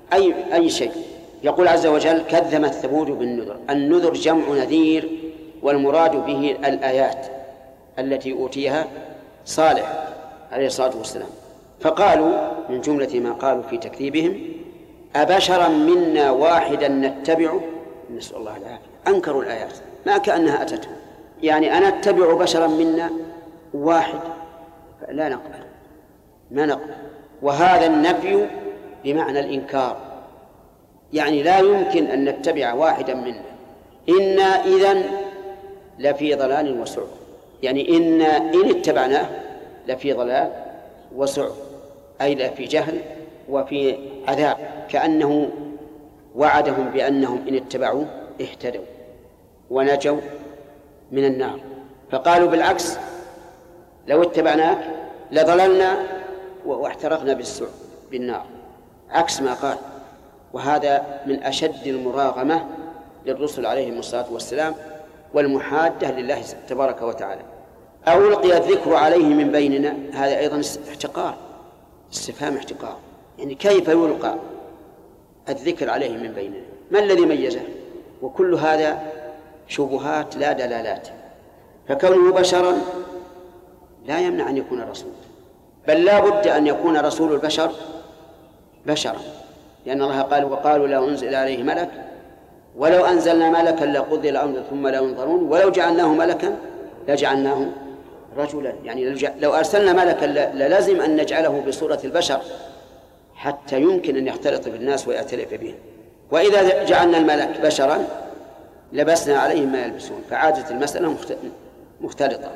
أي شيء. يقول عز وجل: كذبت ثمود بالنذر. النذر جمع نذير، والمراد به الآيات التي أوتيها صالح عليه الصلاة والسلام. فقالوا من جملة ما قالوا في تكذيبهم: أبشرا منا واحدا نتبعه، نسأل الله العافية. أنكروا الآيات ما كأنها أتتهم. يعني أنا أتبع بشرا منا واحد لا نقبل، ما نقبل. وهذا النفي بمعنى الإنكار، يعني لا يمكن أن نتبع واحدا منا، إنا إذن لفي ضلال وسعر. يعني إن اتبعناه لفي ضلال وسعر، أي لفي جهل وفي عذاب، كأنه وعدهم بأنهم إن اتبعوا اهتدوا ونجوا من النار. فقالوا بالعكس، لو اتبعناك لضللنا واحترقنا بالنار، عكس ما قال. وهذا من أشد المراغمة للرسل عليهم الصلاة والسلام والمحادة لله تبارك وتعالى. أو ألقي الذكر عليه من بيننا، هذا أيضا احتقار، استفهام احتقار. يعني كيف يلقى الذكر عليه من بيننا؟ ما الذي ميزه؟ وكل هذا شبهات لا دلالات. فكونه بشرا لا يمنع أن يكون رسول، بل لا بد أن يكون رسول البشر بشرا، لأن الله قال وقالوا لا أنزل عليه ملك ولو أنزلنا ملكا لقضي الأمر ثم لا ينظرون ولو جعلناه ملكا لجعلناه رجلا. يعني لو أرسلنا ملكا للازم أن نجعله بصورة البشر حتى يمكن أن يختلط بالناس ويأتلف بهم. وإذا جعلنا الملك بشرا لبسنا عليهم ما يلبسون، فعادت المسألة مختلطة.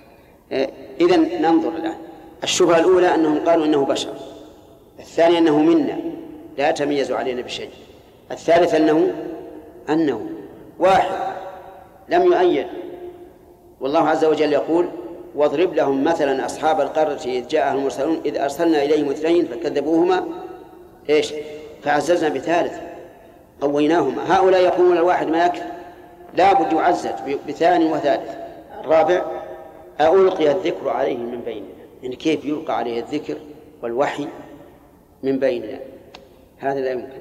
إذن ننظر الآن. الشبهة الأولى أنهم قالوا إنه بشر، الثانية أنه منا لا يتميز علينا بشيء، الثالث أنه واحد لم يؤيد. والله عز وجل يقول واضرب لهم مثلا أصحاب القرية إذ جاءهم المرسلون إذ أرسلنا إليهم اثنين فكذبوهما فعززنا بثالث قويناهما. هؤلاء يقولون الواحد ما يكفي، لا بد يعزز بثاني وثالث. الرابع ألقي الذكر عليه من بيننا، يعني كيف يلقى عليه الذكر والوحي من بيننا؟ هذا لا يمكن.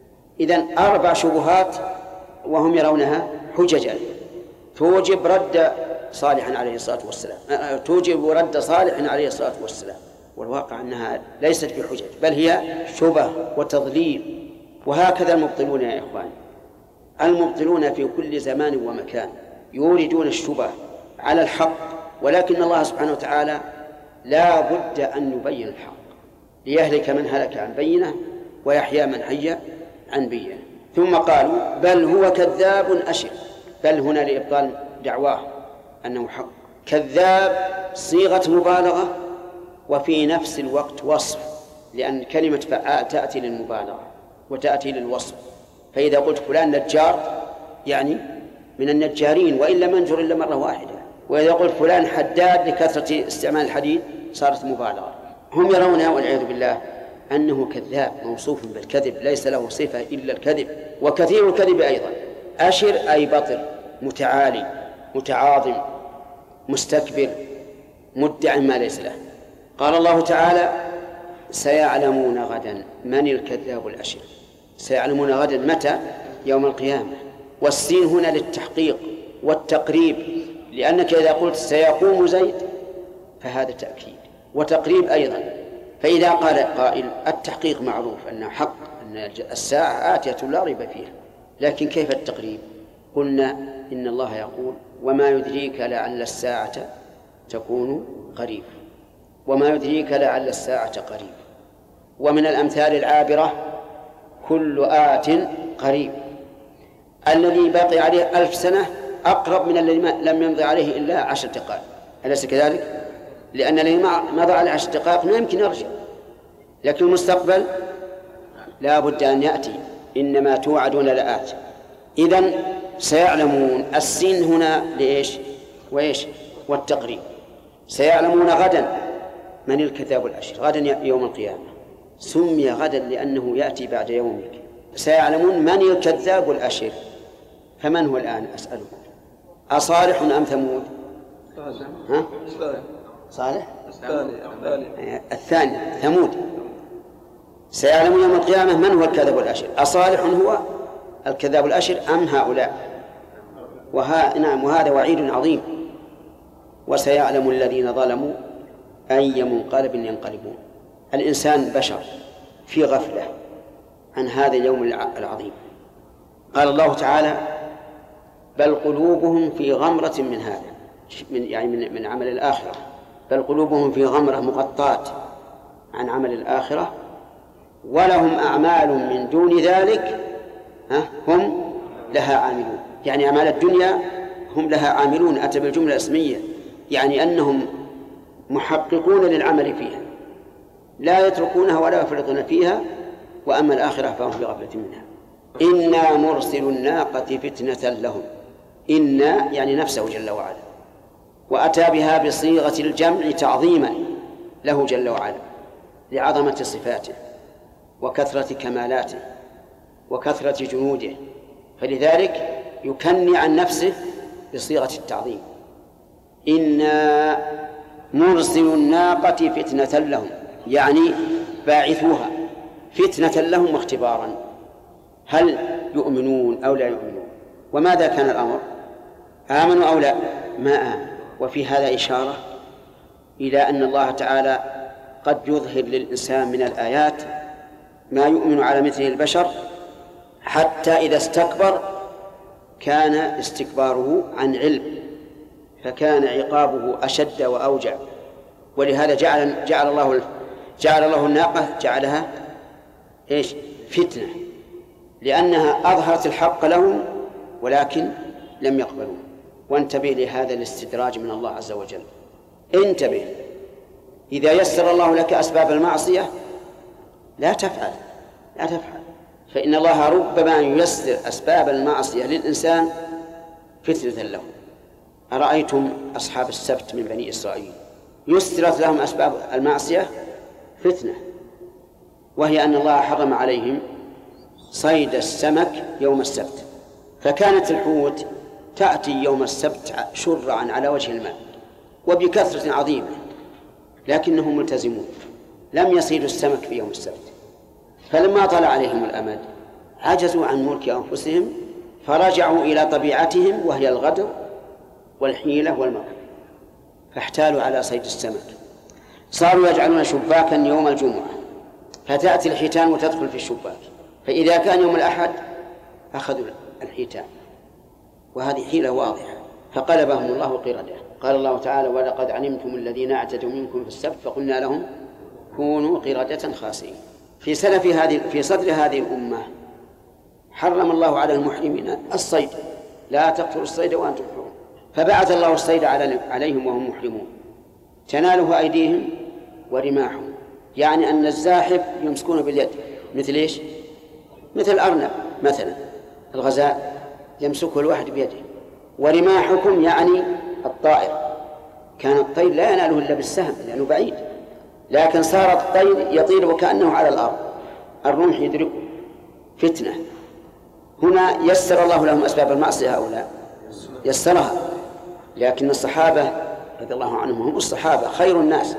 إذن 4 شبهات وهم يرونها حججا توجب رد صالح عليه الصلاة والسلام، توجب رد صالح عليه الصلاة والسلام، والواقع أنها ليست بحجج بل هي شبه وتضليل. وهكذا المبطلون يا إخواني، المبطلون في كل زمان ومكان يوردون الشبه على الحق، ولكن الله سبحانه وتعالى لا بد أن يبين الحق ليهلك من هلك عن بينه ويحيى من حي عن بينه. ثم قالوا بل هو كذاب أشر، بل هنا لإبطال دعواه أنه حق. كذاب صيغة مبالغة وفي نفس الوقت وصف، لأن كلمة فعال تأتي للمبالغة وتأتي للوصف. فإذا قلت فلان نجار يعني من النجارين وإن لم ينجر إلا مرة واحدة، وإذا قلت فلان حداد لكثرة استعمال الحديد صارت مبالغة. هم يرون والعياذ بالله أنه كذاب موصوف بالكذب، ليس له صفة إلا الكذب، وكثير الكذب أيضا. أشر أي بطر، متعالي، متعاظم، مستكبر، مدع ما ليس له. قال الله تعالى سيعلمون غدا من الكذاب الأشر. سيعلمون غدا متى؟ يوم القيامة. والسين هنا للتحقيق والتقريب، لأنك إذا قلت سيقوم زيد فهذا تأكيد وتقريب أيضا. فإذا قال قائل التحقيق معروف أنه حق، أن الساعة آتية لا ريب فيها، لكن كيف التقريب؟ قلنا إن الله يقول وما يدريك لعل الساعة تكون قريب، وما يدريك لعل الساعة قريب. ومن الأمثال العابرة كل آت قريب، الذي باقي عليه 1000 سنة أقرب من الذي لم يمضي عليه إلا 10 دقائق، أليس كذلك؟ لأن الذي مضى عليه 10 دقائق ما يمكن يرجع، لكن المستقبل لا بد أن يأتي، إنما توعدون لآت. إذن سيعلمون، السين هنا لإيش وإيش والتقريب. سيعلمون غدا من الكذاب الأشر، غدا يوم القيامة، سمي غدا لأنه يأتي بعد يومك. سيعلمون من الكذاب الأشر. فمن هو الآن أسألكم؟ أصالح أم ثمود؟ ها؟ صالح؟ الثاني ثمود. سيعلمون يوم القيامة من هو الكذاب الأشر، أصالح هو الكذاب الأشر أم هؤلاء؟ نعم، وهذا وعيد عظيم. وسيعلم الذين ظلموا أي منقلب ينقلبون. الإنسان بشر في غفلة عن هذا اليوم العظيم. قال الله تعالى بل قلوبهم في غمرة من هذا، من عمل الآخرة. بل قلوبهم في غمرة مغطاة عن عمل الآخرة، ولهم أعمال من دون ذلك هم لها عاملون. يعني أعمال الدنيا هم لها عاملون، أتى بالجملة الاسمية، يعني أنهم محققون للعمل فيها، لا يتركونها ولا يفرطون فيها. وأما الآخرة فهم في غفلة منها. إنا مرسل الناقة فتنة لهم. إنا يعني نفسه جل وعلا، وأتى بها بصيغة الجمع تعظيما له جل وعلا لعظمة صفاته وكثرة كمالاته وكثرة جنوده، فلذلك يكني عن نفسه بصيغة التعظيم. إنا مرسل الناقة فتنة لهم، يعني باعثوها فتنة لهم واختبارا، هل يؤمنون أو لا يؤمنون. وماذا كان الأمر؟ آمنوا أو لا؟ ما آمنوا. وفي هذا إشارة إلى أن الله تعالى قد يظهر للإنسان من الآيات ما يؤمن على مثله البشر، حتى إذا استكبر كان استكباره عن علم، فكان عقابه أشد وأوجع. ولهذا جعل الله الناقة جعلها إيش؟ فتنة، لأنها أظهرت الحق لهم ولكن لم يقبلوا. وانتبه لهذا الاستدراج من الله عز وجل. انتبه، إذا يسر الله لك أسباب المعصية لا تفعل، فإن الله ربما ييسر أسباب المعصية للإنسان فتنة له. أرأيتم أصحاب السبت من بني إسرائيل يسرت لهم أسباب المعصية فتنة، وهي أن الله حرم عليهم صيد السمك يوم السبت، فكانت الحوت تأتي يوم السبت شرعا على وجه الماء وبكثرة عظيمة، لكنهم ملتزمون لم يصيدوا السمك في يوم السبت. فلما طال عليهم الأمد عجزوا عن ملك أنفسهم، فرجعوا إلى طبيعتهم وهي الغدر والحيلة والمكر، فاحتالوا على صيد السمك. صاروا يجعلون شباكا يوم الجمعة، فتأتي الحيتان وتدخل في الشباك، فإذا كان يوم الأحد أخذوا الحيتان، وهذه حيلة واضحة، فقلبهم الله قردة. قال الله تعالى: ولقد علمتم الذين اعتدوا منكم في السبت فقلنا لهم كونوا قردة خاسئين. في صدر هذه الأمة حرم الله على المحرمين الصيد، لا تقتلوا الصيد وأنتم حرم، فبعث الله الصيد عليهم وهم محرمون، تناله أيديهم ورماحهم، يعني أن الزاحف يمسكونه باليد، مثل إيش؟ مثل الأرنب مثلا، الغزال يمسكه الواحد بيده. ورماحكم يعني الطائر، كان الطير لا يناله إلا بالسهم لأنه بعيد، لكن صار الطير يطير وكأنه على الأرض، الرمح يدركه. فتنة. هنا يسر الله لهم أسباب المعصية هؤلاء، يسرها، لكن الصحابة رضي الله عنهم هم الصحابة خير الناس،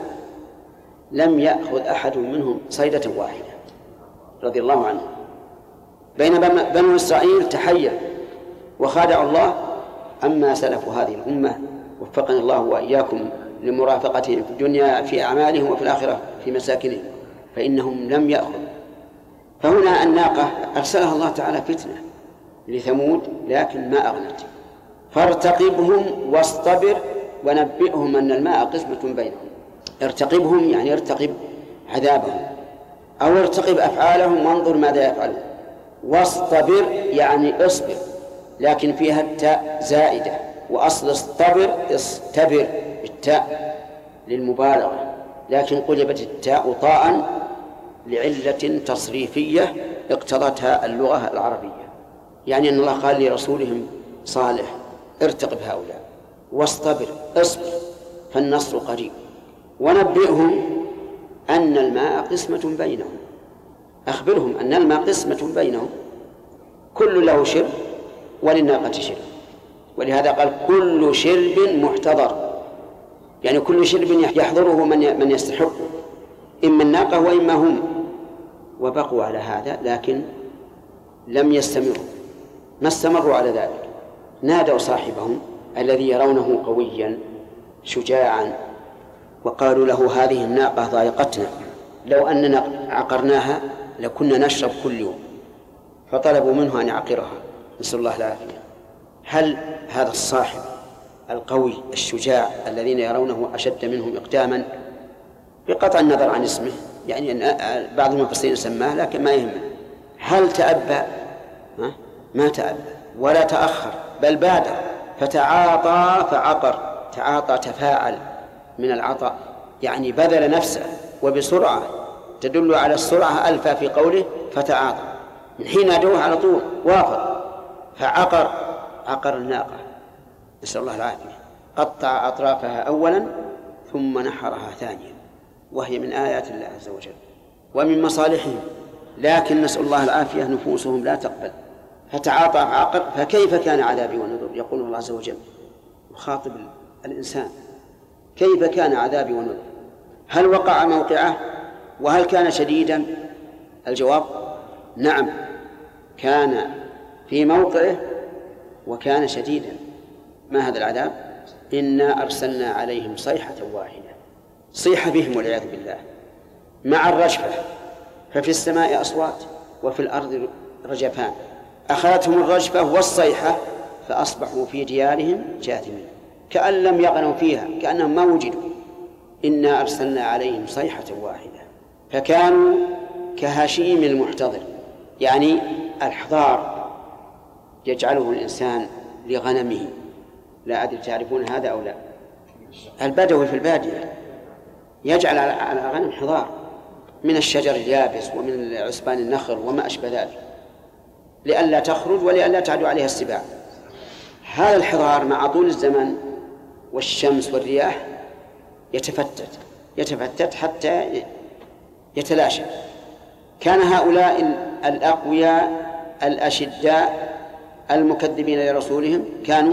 لم يأخذ أحد منهم صيدة واحدة رضي الله عنهم. بينما بنو إسرائيل تحير وخادعوا الله. أما سلف هذه الأمة وفقنا الله وإياكم لمرافقتهم في الدنيا في أعمالهم وفي الآخرة في مساكنهم، فإنهم لم يأخذ. فهنا الناقة أرسلها الله تعالى فتنة لثمود لكن ما أغنت. فارتقبهم واصطبر ونبئهم أن الماء قسمة بينهم. ارتقبهم يعني ارتقب عذابهم، أو ارتقب أفعالهم وانظر ماذا يفعلون. واصطبر يعني اصبر، لكن فيها التاء زائدة، وأصل استبر بالتاء للمبالغة، لكن قلبت التاء طاء لعلة تصريفية اقتضتها اللغة العربية، يعني أن الله قال لرسولهم صالح: ارتقب هؤلاء واصطبر اصبر فالنصر قريب. ونبئهم أن الماء قسمة بينهم، أخبرهم أن الماء قسمة بينهم، كل له شرب وللناقة شرب. ولهذا قال: كل شرب محتضر، يعني كل شرب يحضره من يستحق، إما الناقة وإما هم. وبقوا على هذا لكن لم يستمروا، ما استمروا على ذلك. نادوا صاحبهم الذي يرونه قويا شجاعا وقالوا له: هذه الناقة ضايقتنا، لو أننا عقرناها لكنا نشرب كل يوم. فطلبوا منه أن يعقرها، نسأل الله العافية. هل هذا الصاحب القوي الشجاع الذين يرونه أشد منهم إقداما بقطع النظر عن اسمه، يعني أن بعض المفسرين سماه لكن ما يهمه، هل تأبى؟ ما تأبى ولا تأخر، بل بادر فتعاطى فعقر. تعاطى تفاعل من العطاء، يعني بذل نفسه وبسرعة تدل على السرعة ألفا في قوله فتعاطى، من حين أدوه على طول وافق. فعقر، عقر الناقة، نسأل الله العافية، قطع أطرافها أولا ثم نحرها ثانيا، وهي من آيات الله عز وجل ومن مصالحهم، لكن نسأل الله العافية نفوسهم لا تقبل. فتعاطى فعقر فكيف كان عذابي ونذر؟ يقول الله عز وجل يخاطب الإنسان كيف كان عذابي ونذر؟ هل وقع موقعه؟ وهل كان شديدا؟ الجواب نعم، كان في موقعه وكان شديدا. ما هذا العذاب؟ إنا أرسلنا عليهم صيحة واحدة، صيح بهم والعياذ بالله مع الرجفة، ففي السماء أصوات وفي الأرض رجفان، أخذتهم الرجفة والصيحة فأصبحوا في ديارهم جاثمين كأن لم يغنوا فيها، كأنهم ما وجدوا. إنا أرسلنا عليهم صيحة واحدة فكانوا كهشيم المحتضر، يعني الحضار يجعله الإنسان لغنمه. لا أدري تعرفون هذا أو لا؟ البدوي في البادية يجعل على غنم حضار من الشجر اليابس ومن عصبان النخل وما أشبه ذلك لئلا تخرج ولئلا تعدو عليها السباع. هذا الحضار مع طول الزمن والشمس والرياح يتفتت حتى يتلاشى. كان هؤلاء الأقوياء الأشداء المكذبين لرسولهم كانوا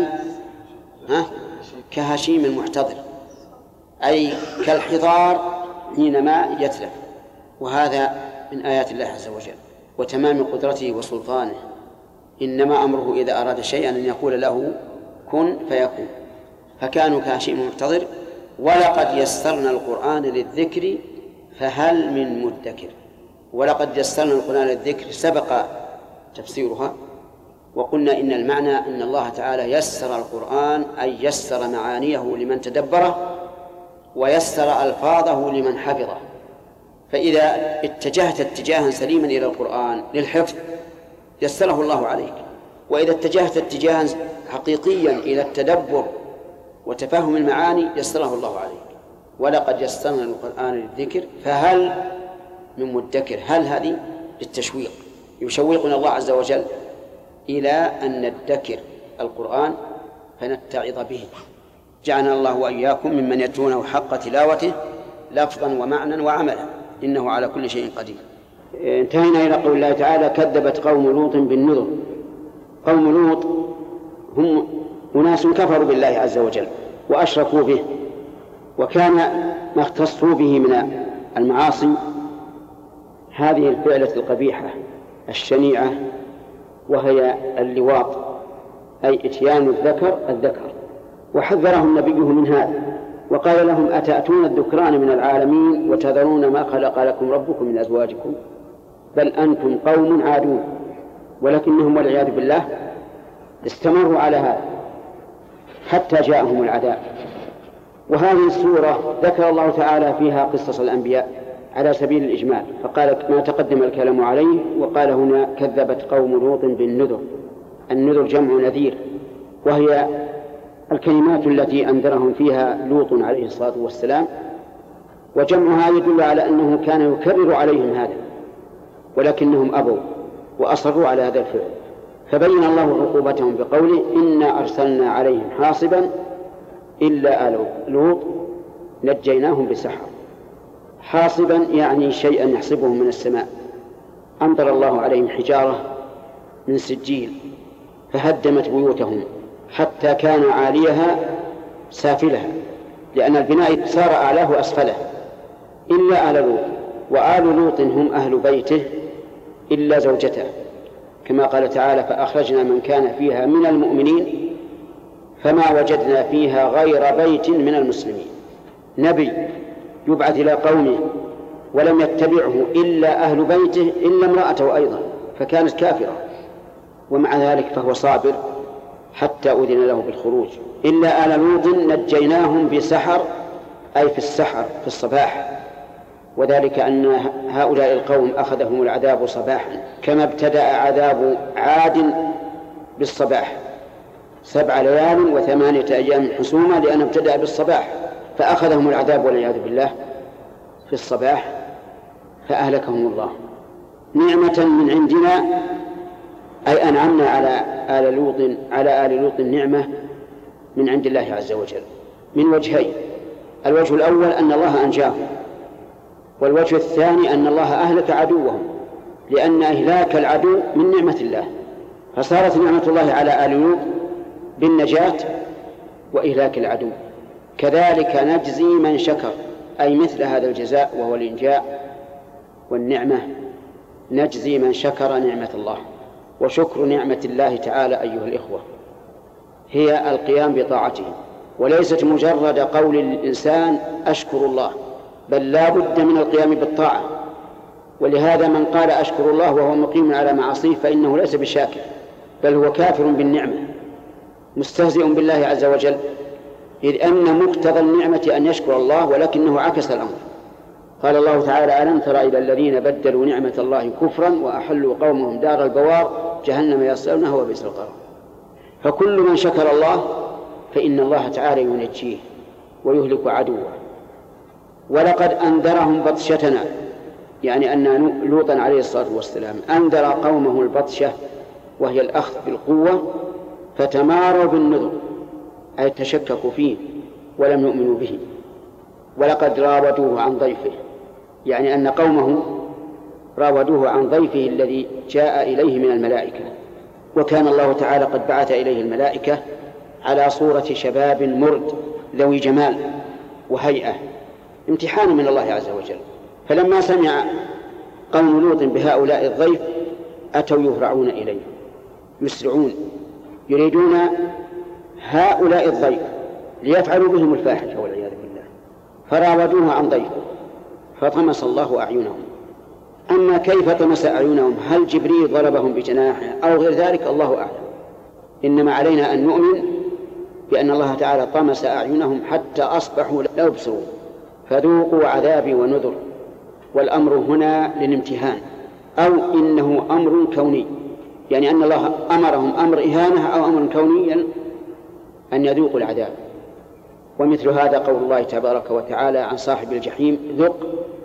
كهشيم المحتضر، أي كالحضار حينما يتلف. وهذا من آيات الله عز وجل وتمام قدرته وسلطانه. إنما أمره إذا أراد شيئا أن يقول له كن فيكون. فكانوا كهشيم المحتضر. ولقد يسرنا القرآن للذكر فهل من مدكر. ولقد يسرنا القرآن للذكر سبق تفسيرها، وقلنا إن المعنى أن الله تعالى يسر القرآن أي يسر معانيه لمن تدبره ويسر ألفاظه لمن حفظه. فإذا اتجهت اتجاها سليما إلى القرآن للحفظ يسره الله عليك، وإذا اتجهت اتجاها حقيقيا إلى التدبر وتفهم المعاني يسره الله عليك. ولقد يسرنا القرآن للذكر فهل من مدكر. هل هذه للتشويق، يشوقنا الله عز وجل إلى أن ندكر القرآن فنتعظ به. جعلنا الله وإياكم ممن يتلونه حق تلاوته لفظا ومعنى وعملا إنه على كل شيء قدير. انتهينا إلى قول الله تعالى كذبت قوم لوط بالنذر. قوم لوط هم أناس كفروا بالله عز وجل وأشركوا به، وكان ما اختصوا به من المعاصي هذه الفعلة القبيحة الشنيعة، وهي اللواط، أي إتيان الذكر. وحذرهم نبيه من هذا وقال لهم أتأتون الذكران من العالمين وتذرون ما خلق لكم ربكم من أزواجكم بل أنتم قوم عادون. ولكنهم والعياذ بالله استمروا على هذا حتى جاءهم العذاب. وهذه السورة ذكر الله تعالى فيها قصص الأنبياء على سبيل الإجمال، فقال ما تقدم الكلام عليه، وقال هنا كذبت قوم لوط بالنذر. النذر جمع نذير، وهي الكلمات التي أنذرهم فيها لوط عليه الصلاة والسلام، وجمعها يدل على أنه كان يكرر عليهم هذا ولكنهم أبوا وأصروا على هذا الفعل، فبين الله عقوبتهم بقوله إنا أرسلنا عليهم حاصبا إلا آل لوط نجيناهم بسحر. حاصبا يعني شيئا يحصبهم من السماء. أمطر الله عليهم حجارة من سجيل فهدمت بيوتهم حتى كان عاليها سافلها، لأن البناء صار أعلاه أسفله. إلا آل لوط، وآل لوط هم أهل بيته إلا زوجته، كما قال تعالى فأخرجنا من كان فيها من المؤمنين فما وجدنا فيها غير بيت من المسلمين. نبي يبعث إلى قومه ولم يتبعه إلا أهل بيته إلا امرأته أيضا فكانت كافرة، ومع ذلك فهو صابر حتى أذن له بالخروج إلا آل لوط نجيناهم بسحر، أي في السحر في الصباح، وذلك أن هؤلاء القوم أخذهم العذاب صباحا كما ابتدأ عذاب عاد بالصباح 7 ليال و8 أيام حسوما، لأن ابتدأ بالصباح فأخذهم العذاب والعياذ بالله في الصباح فأهلكهم الله نعمة من عندنا، أي أنعمنا على آل لوط نعمة من عند الله عز وجل من وجهين: الوجه الأول أن الله أنجاهم، والوجه الثاني أن الله أهلك عدوهم، لأن إهلاك العدو من نعمة الله، فصارت نعمة الله على آل لوط بالنجاة وإهلاك العدو. كذلك نجزي من شكر، أي مثل هذا الجزاء وهو الإنجاء والنعمة، نجزي من شكر نعمة الله. وشكر نعمة الله تعالى أيها الإخوة هي القيام بطاعته، وليست مجرد قول الإنسان أشكر الله، بل لا بد من القيام بالطاعة. ولهذا من قال أشكر الله وهو مقيم على معاصيه فإنه ليس بشاكر، بل هو كافر بالنعمة مستهزئ بالله عز وجل، إذ أن مقتضى النعمة أن يشكر الله، ولكنه عكس الأمر. قال الله تعالى: ألم تر إلى الذين بدلوا نعمة الله كفرا وأحلوا قومهم دار البوار جهنم يصلونها وبئس القرار. فكل من شكر الله فإن الله تعالى ينجيه ويهلك عدوه. ولقد أنذرهم بطشتنا، يعني أن لوطا عليه الصلاة والسلام أنذر قومه البطشة وهي الأخذ بالقوة، فتماروا بالنذر، أي تشككوا فيه ولم يؤمنوا به. ولقد راودوه عن ضيفه، يعني أن قومه راودوه عن ضيفه الذي جاء إليه من الملائكة، وكان الله تعالى قد بعث إليه الملائكة على صورة شباب مرد ذوي جمال وهيئة، امتحان من الله عز وجل. فلما سمع قوم لوط بهؤلاء الضيف أتوا يهرعون إليه، يسرعون، يريدون هؤلاء الضيف ليفعلوا بهم الفاحشة والعياذ بالله، فراودوه عن ضيفه فطمس الله أعينهم. أما كيف طمس أعينهم، هل جبريل ضربهم بجناحه أو غير ذلك، الله أعلم. إنما علينا أن نؤمن بأن الله تعالى طمس أعينهم حتى أصبحوا لا يبصرون، فذوقوا عذابي ونذر. والأمر هنا للامتحان، أو إنه أمر كوني، يعني أن الله أمرهم أمر إهانة أو أمر كونيا أن يذوقوا العذاب. ومثل هذا قول الله تبارك وتعالى عن صاحب الجحيم: ذق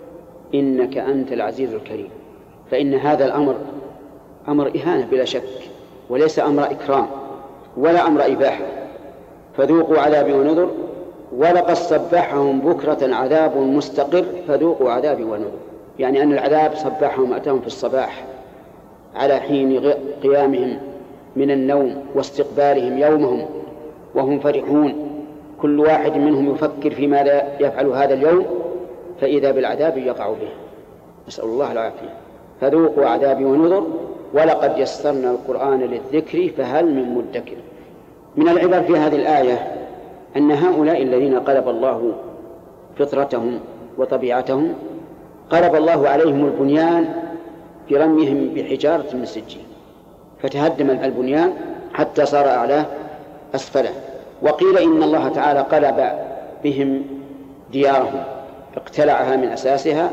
إنك أنت العزيز الكريم. فإن هذا الأمر أمر إهانة بلا شك، وليس أمر إكرام ولا أمر إباحة. فذوقوا عذابي ونذر، ولقد صبحهم بكرة عذاب مستقر فذوقوا عذابي ونذر، يعني أن العذاب صبحهم أتاهم في الصباح على حين قيامهم من النوم واستقبالهم يومهم وهم فرحون، كل واحد منهم يفكر في ماذا يفعل هذا اليوم، فإذا بالعذاب يقع به، نسأل الله العافية. فذوقوا عذابي ونذر ولقد يسرنا القرآن للذكر فهل من مدكر. من العبر في هذه الآية أن هؤلاء الذين قلب الله فطرتهم وطبيعتهم قلب الله عليهم البنيان برميهم بحجارة من سجيل، فتهدم البنيان حتى صار أعلاه أسفله. وقيل إن الله تعالى قلب بهم ديارهم، اقتلعها من أساسها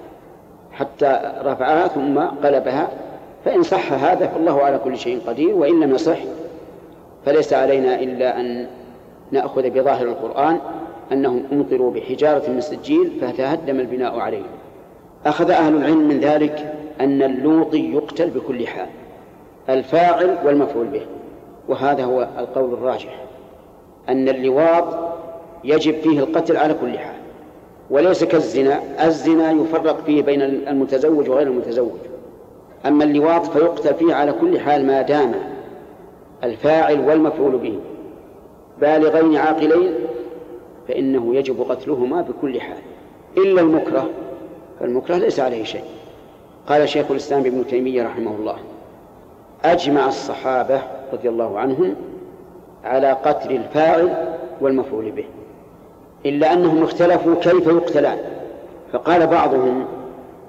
حتى رفعها ثم قلبها. فإن صح هذا فالله على كل شيء قدير، وإن لم يصح فليس علينا إلا أن نأخذ بظاهر القرآن أنهم أمطروا بحجارة من سجيل فتهدم البناء عليهم. أخذ أهل العلم من ذلك أن اللوطي يقتل بكل حال، الفاعل والمفعول به، وهذا هو القول الراجح، أن اللواط يجب فيه القتل على كل حال، وليس كالزنا. الزنا يفرق فيه بين المتزوج وغير المتزوج، أما اللواط فيقتل فيه على كل حال ما دام الفاعل والمفعول به بالغين عاقلين، فإنه يجب قتلهما بكل حال، إلا المكره، فالمكره ليس عليه شيء. قال شيخ الإسلام ابن تيمية رحمه الله: أجمع الصحابة رضي الله عنهم على قتل الفاعل والمفعول به، إلا أنهم اختلفوا كيف يقتلان، فقال بعضهم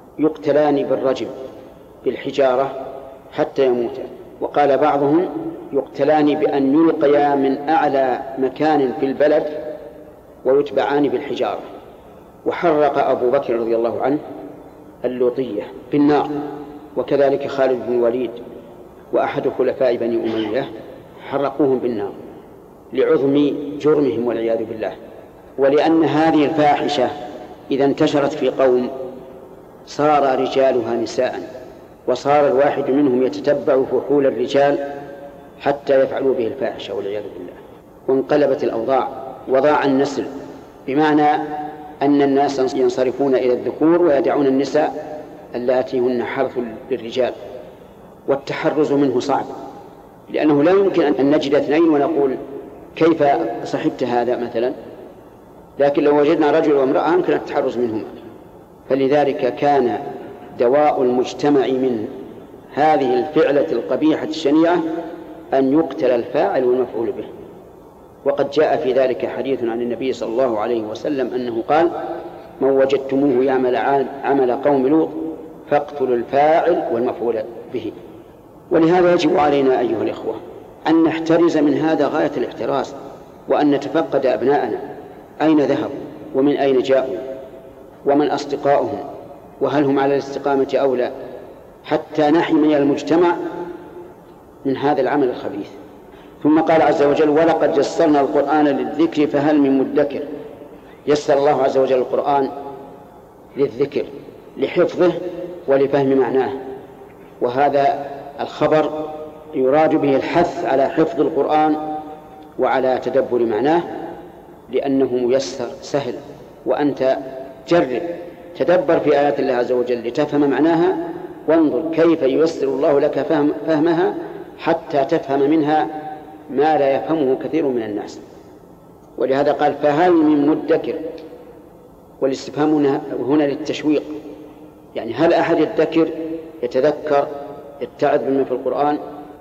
يقتلان بالرجم بالحجارة حتى يموتا، وقال بعضهم يقتلان بأن يلقيا من أعلى مكان في البلد ويتبعان بالحجارة. وحرق أبو بكر رضي الله عنه اللوطية بالنار، وكذلك خالد بن الوليد وأحد خلفاء بني أمية حرقوهم بالنار لعظم جرمهم والعياذ بالله. ولأن هذه الفاحشة إذا انتشرت في قوم صار رجالها نساء، وصار الواحد منهم يتتبع فحول الرجال حتى يفعلوا به الفاحشة والعياذ بالله. وانقلبت الأوضاع وضاع النسل، بمعنى أن الناس ينصرفون إلى الذكور ويدعون النساء اللاتي هن حرث للرجال. والتحرز منه صعب، لأنه لا يمكن أن نجد اثنين ونقول كيف صحبت هذا مثلا، لكن لو وجدنا رجل وامرأة يمكن التحرز منهما. فلذلك كان دواء المجتمع من هذه الفعلة القبيحة الشنيعة أن يقتل الفاعل والمفعول به. وقد جاء في ذلك حديث عن النبي صلى الله عليه وسلم أنه قال: من وجدتموه يعمل عمل قوم لوط فاقتلوا الفاعل والمفعول به. ولهذا يجب علينا أيها الإخوة أن نحترز من هذا غاية الاحتراز، وأن نتفقد أبناءنا أين ذهبوا ومن أين جاءوا ومن أصدقاؤهم وهل هم على الاستقامة أو لا، حتى نحمي المجتمع من هذا العمل الخبيث. ثم قال عز وجل: ولقد يسرنا القرآن للذكر فهل من مدكر. يسر الله عز وجل القرآن للذكر لحفظه ولفهم معناه، وهذا الخبر يراد به الحث على حفظ القرآن وعلى تدبر معناه، لأنه ميسر سهل. وأنت جرب تدبر في آيات الله عز وجل لتفهم معناها، وانظر كيف ييسر الله لك فهمها حتى تفهم منها ما لا يفهمه كثير من الناس. ولهذا قال: فهل من مدكر. والاستفهام هنا للتشويق، يعني هل أحد يدكر يتذكر يتعظ بما في القرآن.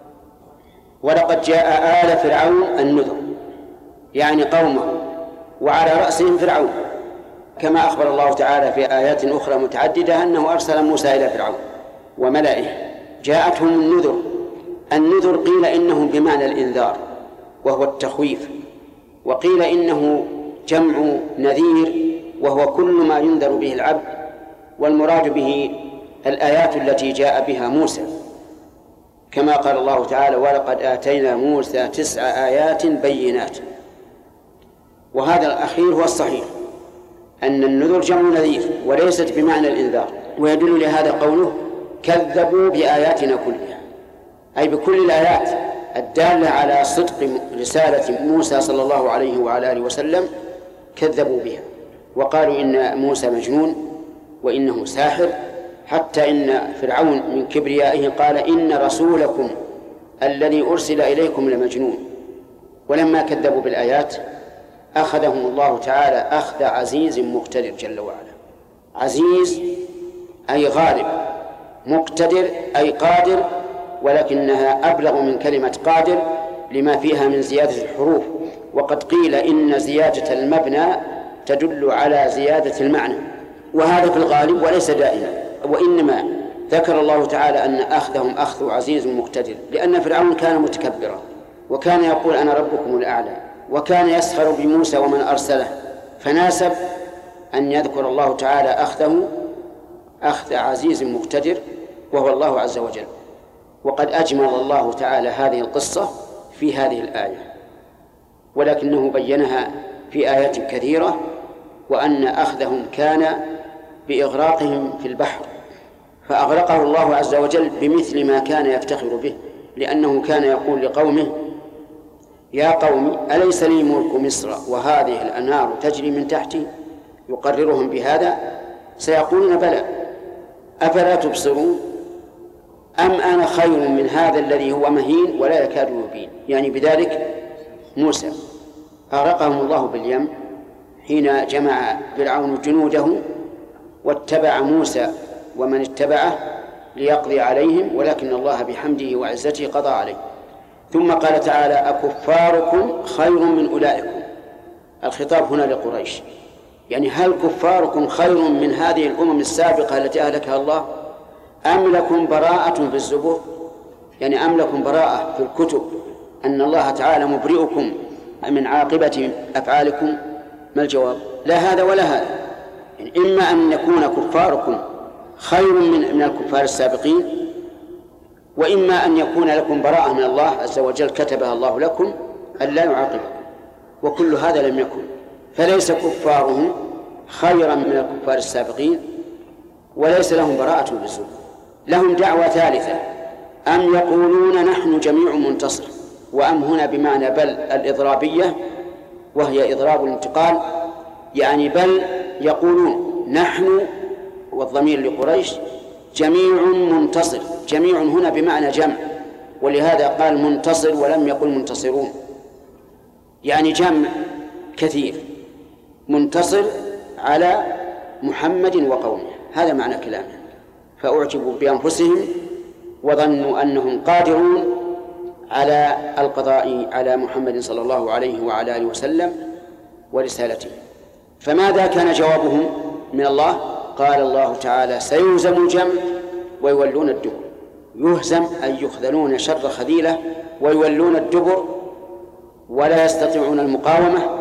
ولقد جاء آل فرعون النذر، يعني قومه وعلى رأسهم فرعون، كما أخبر الله تعالى في آيات أخرى متعددة أنه أرسل موسى إلى فرعون وملئه. جاءتهم النذر. النذر قيل إنه بمعنى الإنذار وهو التخويف، وقيل إنه جمع نذير وهو كل ما ينذر به العبد، والمراد به الآيات التي جاء بها موسى، كما قال الله تعالى: ولقد آتينا موسى 9 آيات بينات. وهذا الأخير هو الصحيح، أن النذر جمع نذير وليست بمعنى الإنذار. ويدل لهذا قوله: كذبوا بآياتنا كلها، أي بكل الآيات الدالة على صدق رسالة موسى صلى الله عليه وعلى آله وسلم كذبوا بها، وقالوا إن موسى مجنون وإنه ساحر، حتى إن فرعون من كبريائه قال: إن رسولكم الذي أرسل إليكم لمجنون. ولما كذبوا بالآيات أخذهم الله تعالى أخذ عزيز مقتدر جل وعلا. عزيز أي غالب، مقتدر أي قادر، ولكنها أبلغ من كلمة قادر لما فيها من زيادة الحروف. وقد قيل إن زيادة المبنى تدل على زيادة المعنى، وهذا في الغالب وليس دائما. وإنما ذكر الله تعالى أن أخذهم أخذ عزيز مقتدر لأن فرعون كان متكبرا، وكان يقول: أنا ربكم الأعلى، وكان يسخر بموسى ومن أرسله، فناسب أن يذكر الله تعالى أخذه أخذ عزيز مقتدر وهو الله عز وجل. وقد أجمل الله تعالى هذه القصة في هذه الآية، ولكنه بينها في آيات كثيرة، وأن أخذهم كان بإغراقهم في البحر، فأغرقه الله عز وجل بمثل ما كان يفتخر به، لأنه كان يقول لقومه: يا قوم أليس لي ملك مصر وهذه الأنهار تجري من تحتي؟ يقررهم بهذا، سيقولون: بلى، أفلا تبصرون؟ أم أنا خير من هذا الذي هو مهين ولا يكاد يبين؟ يعني بذلك موسى. أغرقهم الله باليم حين جمع فرعون جنوده واتبع موسى ومن اتبعه ليقضي عليهم، ولكن الله بحمده وعزته قضى عليه. ثم قال تعالى: أكفاركم خير من أولئكم. الخطاب هنا لقريش، يعني هل كفاركم خير من هذه الأمم السابقة التي أهلكها الله؟ أم لكم براءة في الزبور، يعني أم لكم براءة في الكتب أن الله تعالى مبرئكم من عاقبة أفعالكم؟ ما الجواب؟ لا هذا ولا هذا. يعني إما أن يكون كفاركم خير من الكفار السابقين، وإما أن يكون لكم براءة من الله عز وجل كتبها الله لكم أن لا يعاقبكم، وكل هذا لم يكن. فليس كفارهم خيرا من الكفار السابقين، وليس لهم براءة بالسوء. لهم دعوة ثالثة، أم يقولون نحن جميع منتصر، وأم هنا بمعنى بل الإضرابية، وهي إضراب الانتقال، يعني بل يقولون نحن والضمير لقريش جميع منتصر. جميع هنا بمعنى جمع، ولهذا قال منتصر ولم يقل منتصرون، يعني جمع كثير منتصر على محمد وقومه. هذا معنى كلامه. فأعجبوا بأنفسهم وظنوا أنهم قادرون على القضاء على محمد صلى الله عليه وعلى آله وسلم ورسالته. فماذا كان جوابهم من الله؟ قال الله تعالى سيهزم الجمع ويولون الدبر. يهزم أي يخذلون شر خذيلة، ويولون الدبر ولا يستطيعون المقاومة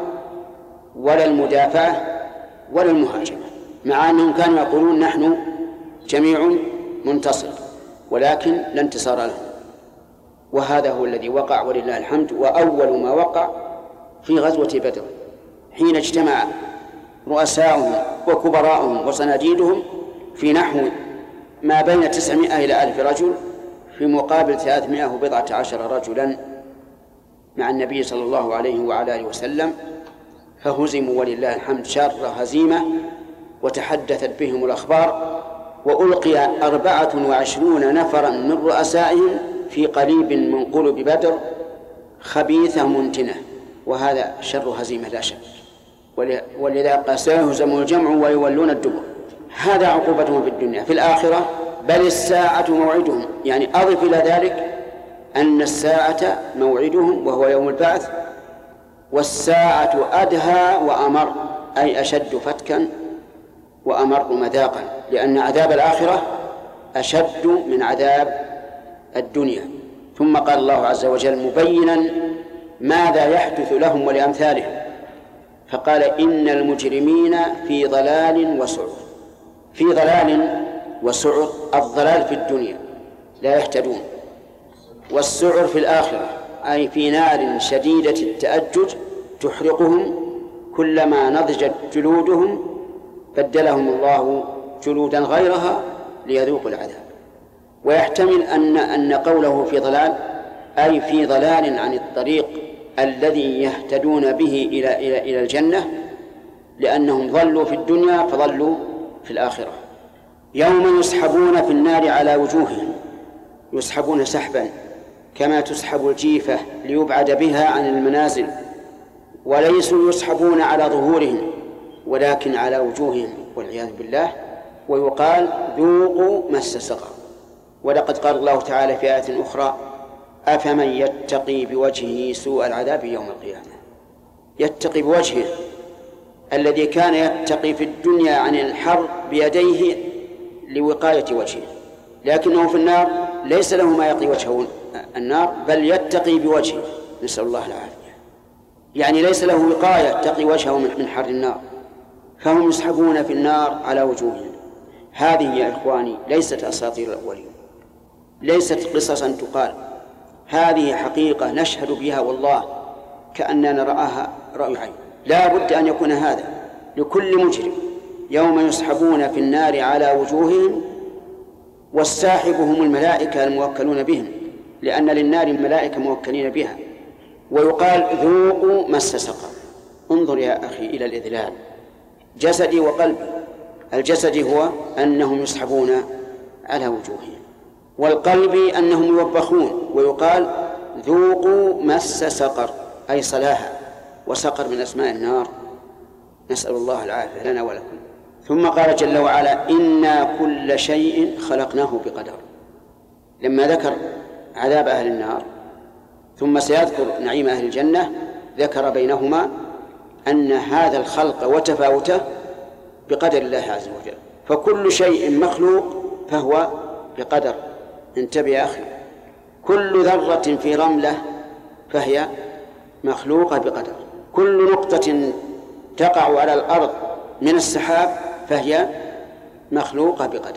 ولا المدافعة ولا المهاجمة، مع أنهم كانوا يقولون نحن جميع منتصر، ولكن لا انتصار لهم. وهذا هو الذي وقع ولله الحمد. وأول ما وقع في غزوة بدر، حين اجتمع رؤساؤهم وكبراؤهم وصناديدهم في نحو ما بين 900 إلى 1000 رجل، في مقابل 319 رجلا مع النبي صلى الله عليه وعلى آله وسلم، فهزموا ولله الحمد شر هزيمة، وتحدثت بهم الأخبار، وألقي 24 نفرا من رؤسائهم في قليب من قلب بدر خبيثة منتنة، وهذا شر هزيمة لا شك. ولذا قال سيهزم الجمع ويولون الدبر. هذا عقوبتهم في الدنيا. في الآخرة بل الساعة موعدهم، يعني أضف إلى ذلك أن الساعة موعدهم وهو يوم البعث، والساعة أدهى وأمر، أي أشد فتكا وأمر مذاقا، لأن عذاب الآخرة أشد من عذاب الدنيا. ثم قال الله عز وجل مبينا ماذا يحدث لهم ولأمثالهم، فقال إن المجرمين في ضلال وسعر. في ضلال وسعر، الضلال في الدنيا لا يهتدون، والسعر في الآخرة أي في نار شديدة التأجج تحرقهم، كلما نضجت جلودهم بدلهم الله جلودا غيرها ليذوقوا العذاب. ويحتمل أن قوله في ضلال أي في ضلال عن الطريق الذي يهتدون به إلى الجنة، لأنهم ضلوا في الدنيا فضلوا في الآخرة. يوم يسحبون في النار على وجوههم، يسحبون سحبا كما تسحب الجيفة ليبعد بها عن المنازل، وليسوا يسحبون على ظهورهم ولكن على وجوههم والعياذ بالله. ويقال ذوقوا مس سقر. ولقد قال الله تعالى في آية أخرى أفمن يتقي بوجهه سوء العذاب يوم القيامة. يتقي بوجهه الذي كان يتقي في الدنيا عن الحر بيديه لوقاية وجهه، لكنه في النار ليس له ما يقي وجهه النار، بل يتقي بوجهه، نسأل الله العافية. يعني ليس له وقاية تقي وجهه من حر النار، فهم يسحبون في النار على وجوههم. هذه يا إخواني ليست أساطير الأولين، ليست قصصا تقال، هذه حقيقة نشهد بها والله كأننا نراها رأي عين. لا بد أن يكون هذا لكل مجرم. يوم يسحبون في النار على وجوههم، والساحب هم الملائكة الموكلون بهم، لأن للنار ملائكة موكلين بها. ويقال ذوقوا مس سقر. انظر يا أخي إلى الإذلال، جسدي وقلبي. الجسد هو أنهم يسحبون على وجوههم، والقلب أنهم يوبخون. ويقال ذوقوا مس سقر أي صلاها، وسقر من أسماء النار، نسأل الله العافية لنا ولكم. ثم قال جل وعلا إنا كل شيء خلقناه بقدر. لما ذكر عذاب أهل النار ثم سيذكر نعيم أهل الجنة، ذكر بينهما أن هذا الخلق وتفاوته بقدر الله عز وجل. فكل شيء مخلوق فهو بقدر. انتبه يا أخي، كل ذرة في رملة فهي مخلوقة بقدر. كل نقطة تقع على الأرض من السحاب فهي مخلوقة بقدر.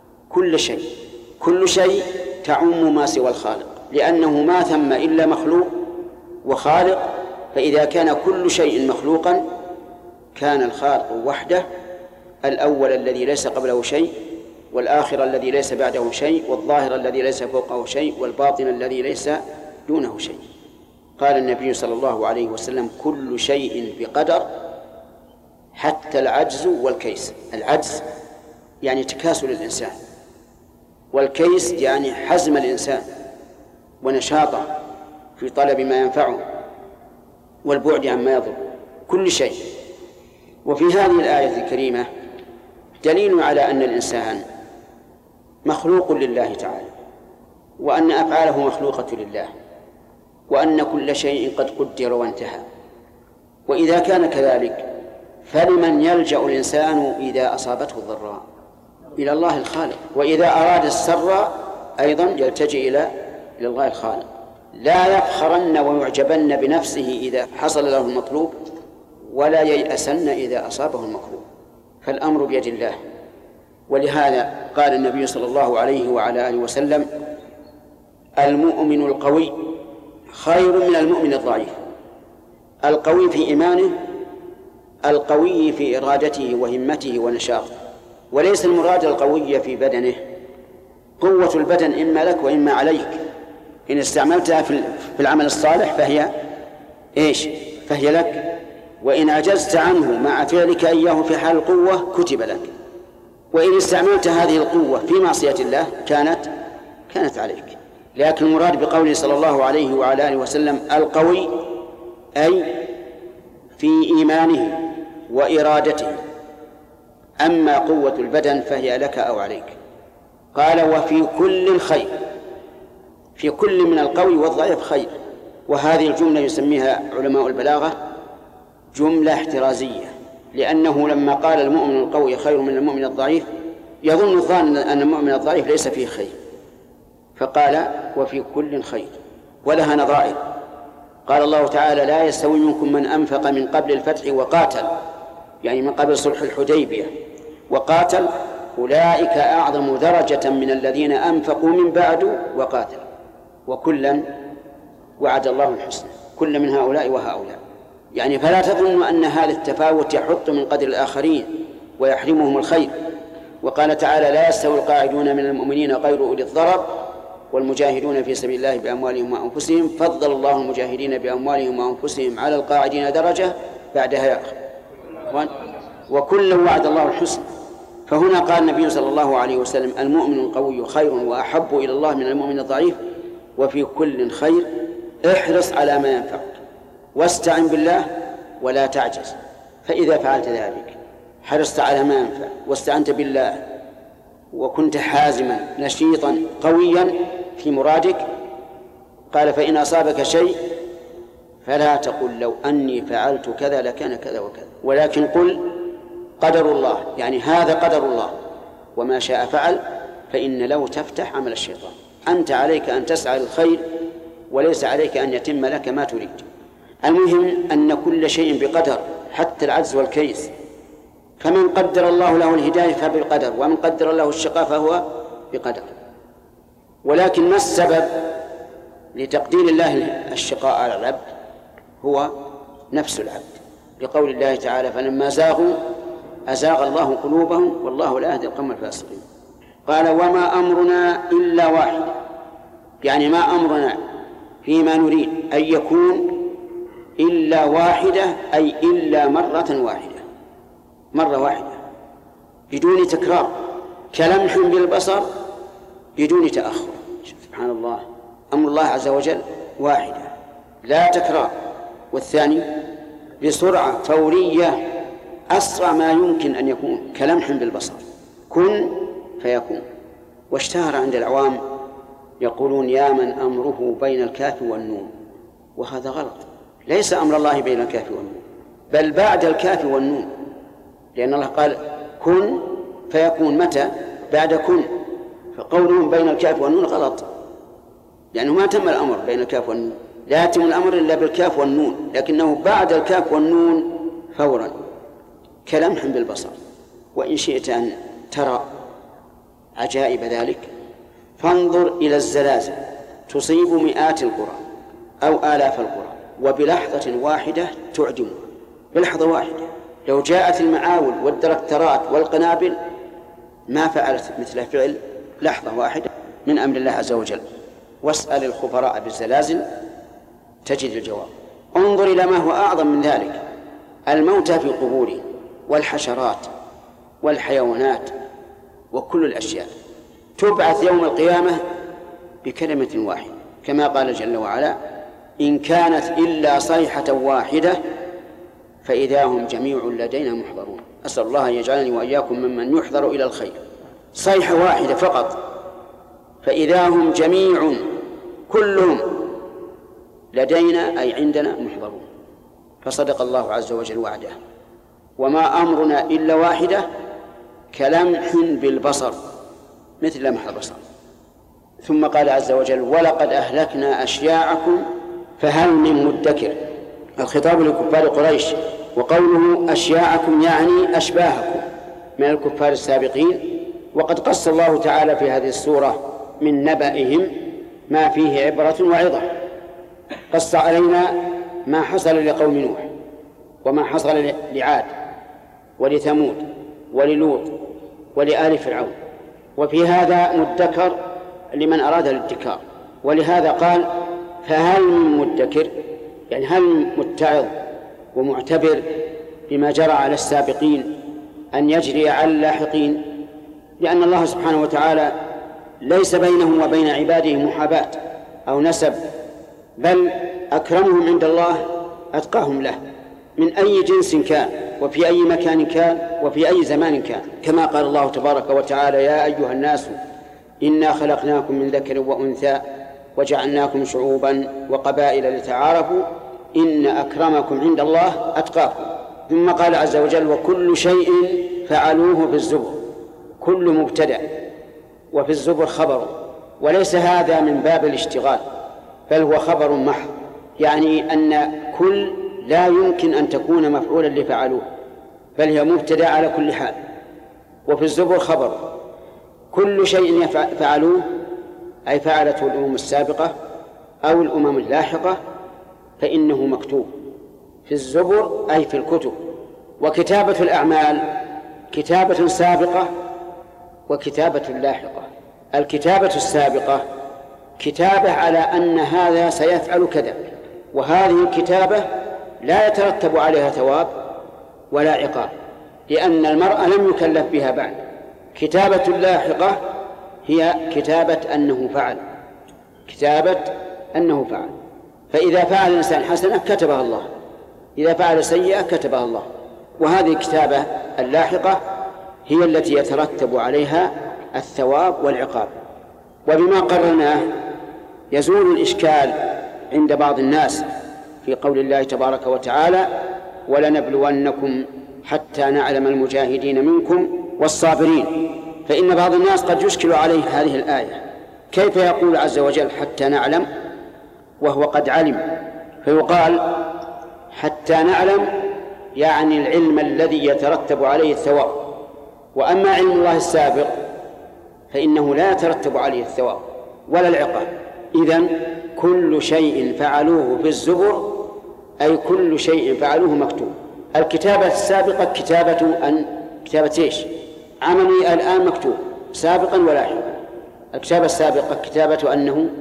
كل شيء تعم ما سوى الخالق، لأنه ما ثم إلا مخلوق وخالق، فإذا كان كل شيء مخلوقا كان الخالق وحده، الأول الذي ليس قبله شيء، والآخر الذي ليس بعده شيء، والظاهر الذي ليس فوقه شيء، والباطن الذي ليس دونه شيء. قال النبي صلى الله عليه وسلم: كل شيء بقدر حتى العجز والكيس. العجز يعني تكاسل الإنسان، والكيس يعني حزم الإنسان ونشاطه في طلب ما ينفعه والبعد عما يضر. كل شيء. وفي هذه الآية الكريمة دليل على أن الإنسان مخلوق لله تعالى، وأن أفعاله مخلوقة لله، وأن كل شيء قد قدر وانتهى. وإذا كان كذلك فلمن يلجأ الإنسان إذا أصابته الضراء؟ إلى الله الخالق. وإذا أراد السر أيضا يلتجئ إلى الله الخالق. لا يفخرن ويعجبن بنفسه إذا حصل له المطلوب، ولا ييأسن إذا أصابه المكروه، فالأمر بيد الله. ولهذا قال النبي صلى الله عليه وعلى آله وسلم: المؤمن القوي خير من المؤمن الضعيف. القوي في إيمانه، القوي في إرادته وهمته ونشاطه، وليس المراد القوي في بدنه. قوة البدن إما لك وإما عليك، إن استعملتها في العمل الصالح فهي لك، وإن عجزت عنه مع فعلك إياه في حال القوة كتب لك، وإن استعملت هذه القوة في معصية الله كانت عليك. لكن المراد بقوله صلى الله عليه وعلى آله وسلم القوي أي في إيمانه وإرادته، أما قوة البدن فهي لك أو عليك. قال: وفي كل خير. في كل من القوي والضعيف خير. وهذه الجملة يسميها علماء البلاغة جملة احترازية، لأنه لما قال المؤمن القوي خير من المؤمن الضعيف يظن الظان أن المؤمن الضعيف ليس فيه خير، فقال: وفي كل خير. ولها نظائر. قال الله تعالى: لا يستوي منكم من أنفق من قبل الفتح وقاتل، يعني من قبل صلح الحديبية وقاتل، أولئك أعظم درجة من الذين أنفقوا من بعد وقاتل، وكلا وعد الله الحسنى. كل من هؤلاء وهؤلاء، يعني فلا تظن أن هذا التفاوت يحط من قدر الآخرين ويحرمهم الخير. وقال تعالى: لا يستوي القاعدون من المؤمنين غير أولي الضرر والمجاهدون في سبيل الله بأموالهم وأنفسهم فضل الله المجاهدين بأموالهم وأنفسهم على القاعدين درجة بعدها وكلا وعد الله الحسنى. فهنا قال النبي صلى الله عليه وسلم: المؤمن القوي خير وأحب إلى الله من المؤمن الضعيف، وفي كل خير. احرص على ما ينفعك واستعن بالله ولا تعجز. فإذا فعلت ذلك، حرصت على ما ينفع واستعنت بالله وكنت حازما نشيطا قويا في مرادك، قال: فإن أصابك شيء فلا تقل لو أني فعلت كذا لكان كذا وكذا، ولكن قل قدر الله، يعني هذا قدر الله وما شاء فعل، فإن لو تفتح عمل الشيطان. أنت عليك أن تسعى للخير وليس عليك أن يتم لك ما تريد. المهم أن كل شيء بقدر حتى العجز والكيس. فمن قدر الله له الهداية فبالقدر، ومن قدر الله الشقاء فهو بقدر. ولكن ما السبب لتقدير الله الشقاء على العبد؟ هو نفس العبد، لقول الله تعالى: فلما زاغوا أزاغ الله قلوبهم والله لا يهدي القوم الفاسقين. قال: وما أمرنا إلا واحد، يعني ما أمرنا فيما نريد أن يكون إلا واحدة، أي إلا مرة واحدة بدون تكرار، كلمح بالبصر بدون تأخر. سبحان الله، أمر الله عز وجل واحدة لا تكرار. والثاني بسرعة فورية، أسرع ما يمكن أن يكون، كلمح بالبصر، كن فيكون. واشتهر عند العوام يقولون: يا من أمره بين الكاف والنون، وهذا غلط. ليس أمر الله بين الكاف والنون، بل بعد الكاف والنون، لأن الله قال: كن فيكون. متى؟ بعد كن. فقولهم بين الكاف والنون غلط، لأنه ما تم الأمر بين الكاف والنون، لا يتم الأمر إلا بالكاف والنون، لكنه بعد الكاف والنون فورا كلمح بالبصر. وإن شئت أن ترى عجائب ذلك فانظر إلى الزلازل تصيب مئات القرى أو آلاف القرى وبلحظة واحدة تعدمها، بلحظة واحدة. لو جاءت المعاول والدركترات والقنابل ما فعلت مثل فعل لحظة واحدة من أمر الله عز وجل. واسأل الخبراء بالزلازل تجد الجواب. انظر إلى ما هو أعظم من ذلك، الموتى في قبورهم والحشرات والحيوانات وكل الأشياء تبعث يوم القيامة بكلمة واحدة، كما قال جل وعلا: إن كانت إلا صيحة واحدة فإذا هم جميع لدينا محضرون. أسأل الله أن يجعلني وإياكم ممن يحضر إلى الخير. صيحة واحدة فقط فإذا هم جميع كلهم لدينا أي عندنا محضرون. فصدق الله عز وجل وعده. وما أمرنا إلا واحدة كلمح بالبصر مثل لمح البصر. ثم قال عز وجل: ولقد أهلكنا أشياعكم فهل من مدكر. الخطاب لكفار قريش، وقوله أشياعكم يعني أشباهكم من الكفار السابقين. وقد قص الله تعالى في هذه السورة من نبأهم ما فيه عبرة وعظة. قص علينا ما حصل لقوم نوح وما حصل لعاد ولثمود وللوط ولآل فرعون، وفي هذا مدكر لمن أراد الادكار. ولهذا قال: فهل من مدكر، يعني هل متعظ ومعتبر بما جرى على السابقين أن يجري على اللاحقين، لأن الله سبحانه وتعالى ليس بينه وبين عباده محاباة أو نسب، بل أكرمهم عند الله أتقاهم له من أي جنس كان وفي أي مكان كان وفي أي زمان كان، كما قال الله تبارك وتعالى: يا أيها الناس إنا خلقناكم من ذكر وأنثى وجعلناكم شعوبا وقبائل لتعارفوا إن أكرمكم عند الله أتقاكم. ثم قال عز وجل: وكل شيء فعلوه في الزبر. كل مبتدأ وفي الزبر خبر، وليس هذا من باب الاشتغال بل هو خبر محض، يعني أن كل لا يمكن أن تكون مفعولا لفعلوه، بل هي مبتدأ على كل حال. وفي الزبر خبر. كل شيء فعلوه أي فعلته الأمم السابقة أو الأمم اللاحقة فإنه مكتوب في الزبر أي في الكتب. وكتابة الأعمال كتابة سابقة وكتابة لاحقة. الكتابة السابقة كتابة على أن هذا سيفعل كذا، وهذه الكتابة لا يترتب عليها ثواب ولا عقاب لأن المرء لم يكلف بها بعد. كتابة لاحقة هي كتابة أنه فعل، كتابة أنه فعل. فإذا فعل الإنسان حسنة كتبها الله، إذا فعل سيئة كتبها الله. وهذه الكتابة اللاحقة هي التي يترتب عليها الثواب والعقاب. وبما قررناه يزول الإشكال عند بعض الناس في قول الله تبارك وتعالى: ولنبلونكم حتى نعلم المجاهدين منكم والصابرين. فإن بعض الناس قد يشكل عليه هذه الآية، كيف يقول عز وجل حتى نعلم وهو قد علم؟ فيقال حتى نعلم يعني العلم الذي يترتب عليه الثواب، وأما علم الله السابق فإنه لا يترتب عليه الثواب ولا العقاب. إذن كل شيء فعلوه في الزبر أي كل شيء فعلوه مكتوب. الكتابة السابقة كتابة إيش؟ عملي الآن مكتوب سابقا ولاحقا. الكتابة السابقة كتابة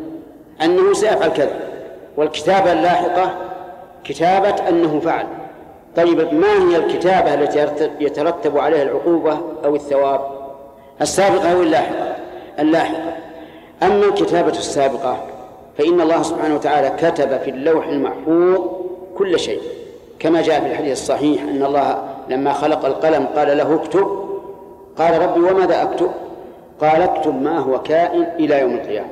أنه سيفعل كذا، والكتابة اللاحقة كتابة أنه فعل. طيب ما هي الكتابة التي يترتب عليها العقوبة أو الثواب؟ السابقة أو اللاحقة. أما الكتابة السابقة فإن الله سبحانه وتعالى كتب في اللوح المحفوظ كل شيء، كما جاء في الحديث الصحيح أن الله لما خلق القلم قال له اكتب، قال ربي وماذا أكتب؟ قال اكتب ما هو كائن إلى يوم القيامة.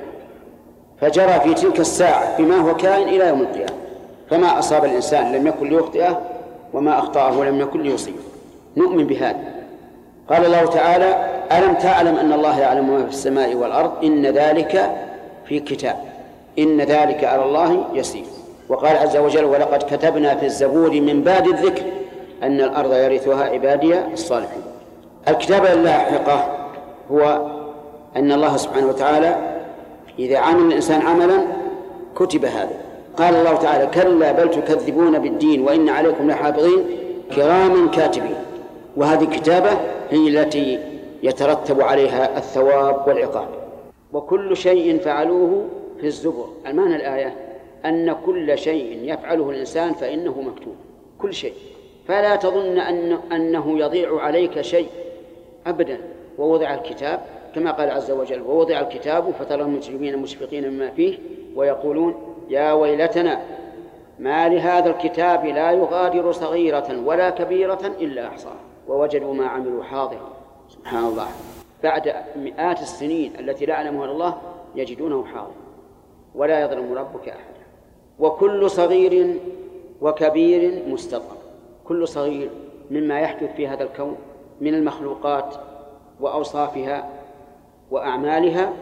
فجرى في تلك الساعة بما هو كائن إلى يوم القيامة، فما أصاب الإنسان لم يكن ليخطئه وما أخطأه لم يكن ليصيبه. نؤمن بهذا. قال الله تعالى: ألم تعلم أن الله يعلم ما في السماء والأرض إن ذلك في كتاب إن ذلك على الله يسير. وقال عز وجل ولقد كتبنا في الزبور من بعد الذكر أن الأرض يرثها عبادي الصالحون. الكتابة اللاحقة هو أن الله سبحانه وتعالى إذا عمل الإنسان عملا كتب هذا. قال الله تعالى كلا بل تكذبون بالدين وإن عليكم لحافظين كراما كاتبين. وهذه الكتابة هي التي يترتب عليها الثواب والعقاب. وكل شيء فعلوه في الزبر. المعنى الآية أن كل شيء يفعله الإنسان فإنه مكتوب، كل شيء، فلا تظن أنه يضيع عليك شيء أبدا. ووضع الكتاب كما قال عز وجل ووضع الكتاب فترى المجرمين مشفقين مما فيه ويقولون يا ويلتنا ما لهذا الكتاب لا يغادر صغيرة ولا كبيرة إلا أحصاها ووجدوا ما عملوا حاضرا. سبحان الله، بعد مئات السنين التي لا يعلمها الله يجدونه حاضرا ولا يظلم ربك أحدا. وكل صغير وكبير مستطر. كل صغير مما يحدث في هذا الكون من المخلوقات وأوصافها وأعمالها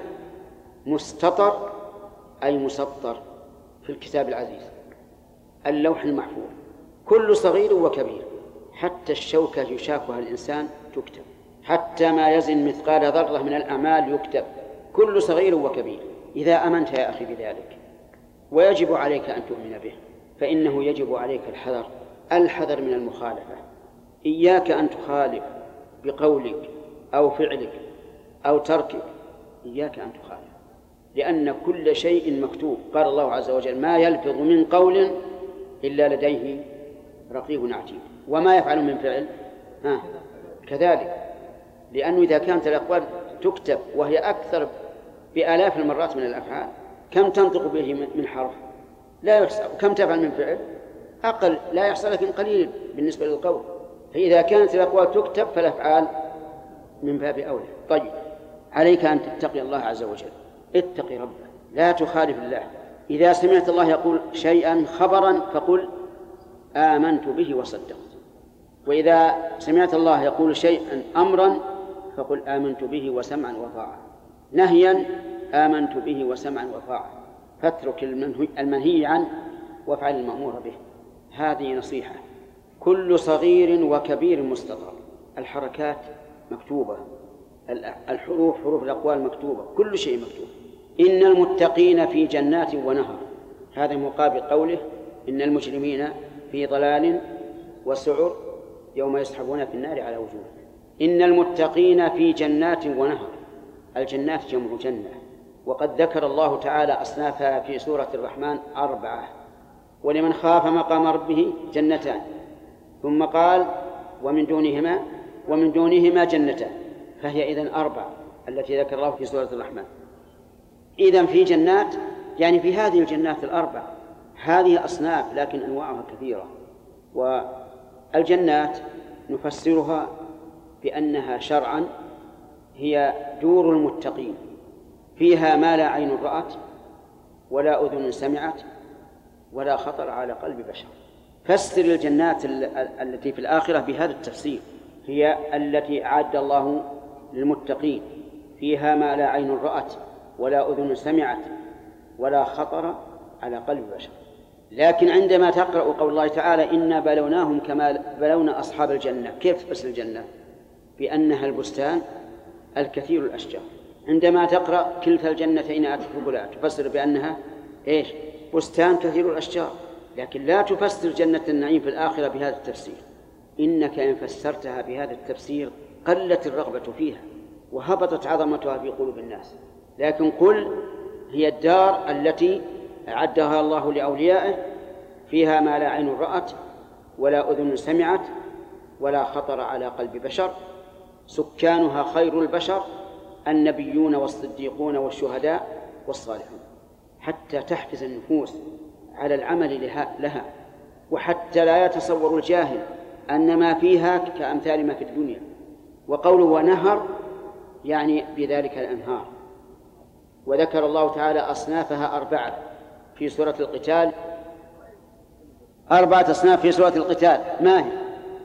مستطر أي مسطر في الكتاب العزيز اللوح المحفوظ. كل صغير وكبير، حتى الشوكة يشاكها الإنسان تكتب، حتى ما يزن مثقال ذرة من الأعمال يكتب، كل صغير وكبير. إذا أمنت يا أخي بذلك ويجب عليك أن تؤمن به فإنه يجب عليك الحذر من المخالفة. إياك أن تخالف بقولك أو فعلك أو تركك، إياك أن تخالف، لأن كل شيء مكتوب. قال الله عز وجل ما يلفظ من قول إلا لديه رقيب عتيد. وما يفعل من فعل كذلك، لأنه إذا كانت الأقوال تكتب وهي أكثر بآلاف المرات من الأفعال، كم تنطق به من حرف لا يحصى، وكم تفعل من فعل أقل لا يحصى لكن قليل بالنسبة للقول. فإذا كانت الأقوال تكتب فالأفعال من باب أولى. طيب، عليك أن تتقي الله عز وجل، اتقي ربك، لا تخالف الله. إذا سمعت الله يقول شيئا خبرا فقل آمنت به وصدقت، وإذا سمعت الله يقول شيئا أمرا فقل آمنت به وسمعا وطاعة، نهيا آمنت به وسمعا وطاعة، فاترك المنهي عنه وافعل المأمور به. هذه نصيحة. كل صغير وكبير مستطر. الحركات مكتوبة، الحروف حروف الأقوال مكتوبة، كل شيء مكتوب. إن المتقين في جنات ونهر، هذا مقابل قوله إن المجرمين في ضلال وسعر يوم يسحبون في النار على وجوههم. إن المتقين في جنات ونهر. الجنات جمع جنة، وقد ذكر الله تعالى أصنافها في سورة الرحمن 4. ولمن خاف مقام ربه جنتان، ثم قال ومن دونهما جنتان، فهي إذن 4 التي ذكر الله في سورة الرحمن. إذن في جنات يعني في هذه الجنات 4 هذه أصناف لكن أنواعها كثيرة. والجنات نفسرها بأنها شرعا هي دور المتقين، فيها ما لا عين رأت ولا أذن سمعت ولا خطر على قلب بشر. فسر الجنات التي في الآخرة بهذا التفسير، هي التي أعد الله للمتقين، فيها ما لا عين رأت ولا أذن سمعت ولا خطر على قلب بشر. لكن عندما تقرأ قول الله تعالى إنا بلوناهم كما بلونا أصحاب الجنة، كيف تفسر الجنة؟ بأنها البستان الكثير الأشجار. عندما تقرأ كلتا الجنتين آتت أكلها تفسر بأنها إيش؟ بستان كثير الأشجار. لكن لا تفسر جنة النعيم في الآخرة بهذا التفسير، إنك إن فسرتها بهذا التفسير قلت الرغبة فيها وهبطت عظمتها في قلوب الناس. لكن قل هي الدار التي أعدها الله لأوليائه، فيها ما لا عين رأت ولا أذن سمعت ولا خطر على قلب بشر، سكانها خير البشر النبيون والصديقون والشهداء والصالحون، حتى تحفز النفوس على العمل لها، وحتى لا يتصور الجاهل أن ما فيها كأمثال ما في الدنيا. وقوله ونهر يعني بذلك الأنهار. وذكر الله تعالى أصنافها 4 في سورة القتال، 4 أصناف في سورة القتال. ما هي؟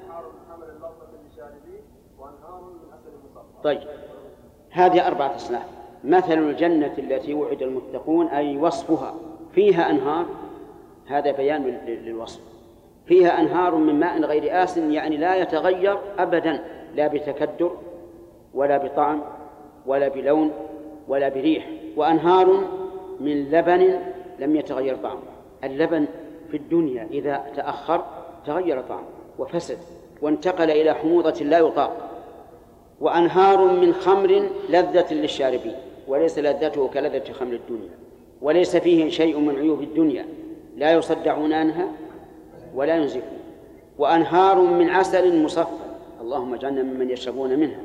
طيب، هذه 4 أصناف. مثل الجنة التي وعد المتقون أي وصفها فيها أنهار هذا بيان للوصف. فيها أنهار من ماء غير آسن، يعني لا يتغير أبدا، لا بتكدر ولا بطعم ولا بلون ولا بريح. وأنهار من لبن لم يتغير طعمه. اللبن في الدنيا إذا تأخر تغير طعمه وفسد وانتقل إلى حموضة لا يطاق. وأنهار من خمر لذة للشاربين وليس لذته كلذة خمر الدنيا، وليس فيه شيء من عيوب الدنيا، لا يصدعون عنها ولا ينزفون. وأنهار من عسل مصفى، اللهم اجعلنا ممن يشربون منها.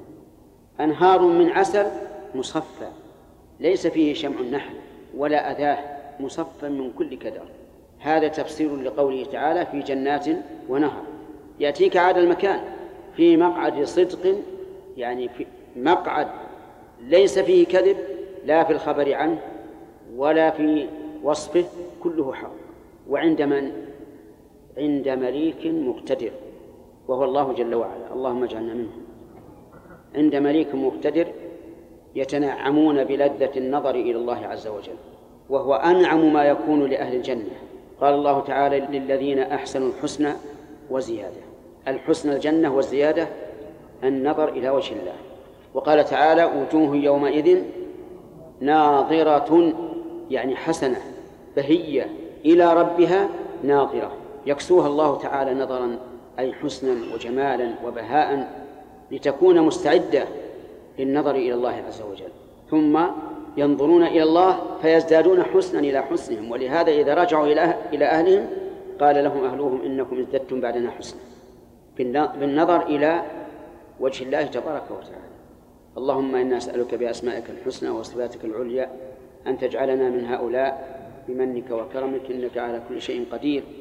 أنهار من عسل مصفى ليس فيه شمع النحل ولا أذاه، مصفى من كل كدر. هذا تفسير لقوله تعالى في جنات ونهر. يأتيك عاد المكان في مقعد صدق، يعني في مقعد ليس فيه كذب، لا في الخبر عنه ولا في وصفه، كله حق. وعند من؟ عند مليك مقتدر، وهو الله جل وعلا، اللهم اجعلنا منه. عند مليك مقتدر يتنعمون بلذة النظر إلى الله عز وجل، وهو أنعم ما يكون لأهل الجنة. قال الله تعالى للذين أحسنوا الحسنى وزيادة. الحسنى الجنة والزيادة النظر إلى وجه الله. وقال تعالى وجوه يومئذ ناظرة، يعني حسنة بهية إلى ربها ناظرة، يكسوها الله تعالى نظرا أي حسنا وجمالا وبهاء لتكون مستعدة للنظر إلى الله عز وجل. ثم ينظرون إلى الله فيزدادون حسنا إلى حسنهم، ولهذا إذا رجعوا إلى أهلهم قال لهم أهلهم إنكم ازددتم بعدنا حسنا، بالنظر إلى وجه الله تبارك وتعالى. اللهم إنا نسألك بأسمائك الحسنى وصفاتك العليا أن تجعلنا من هؤلاء بمنك وكرمك، إنك على كل شيء قدير.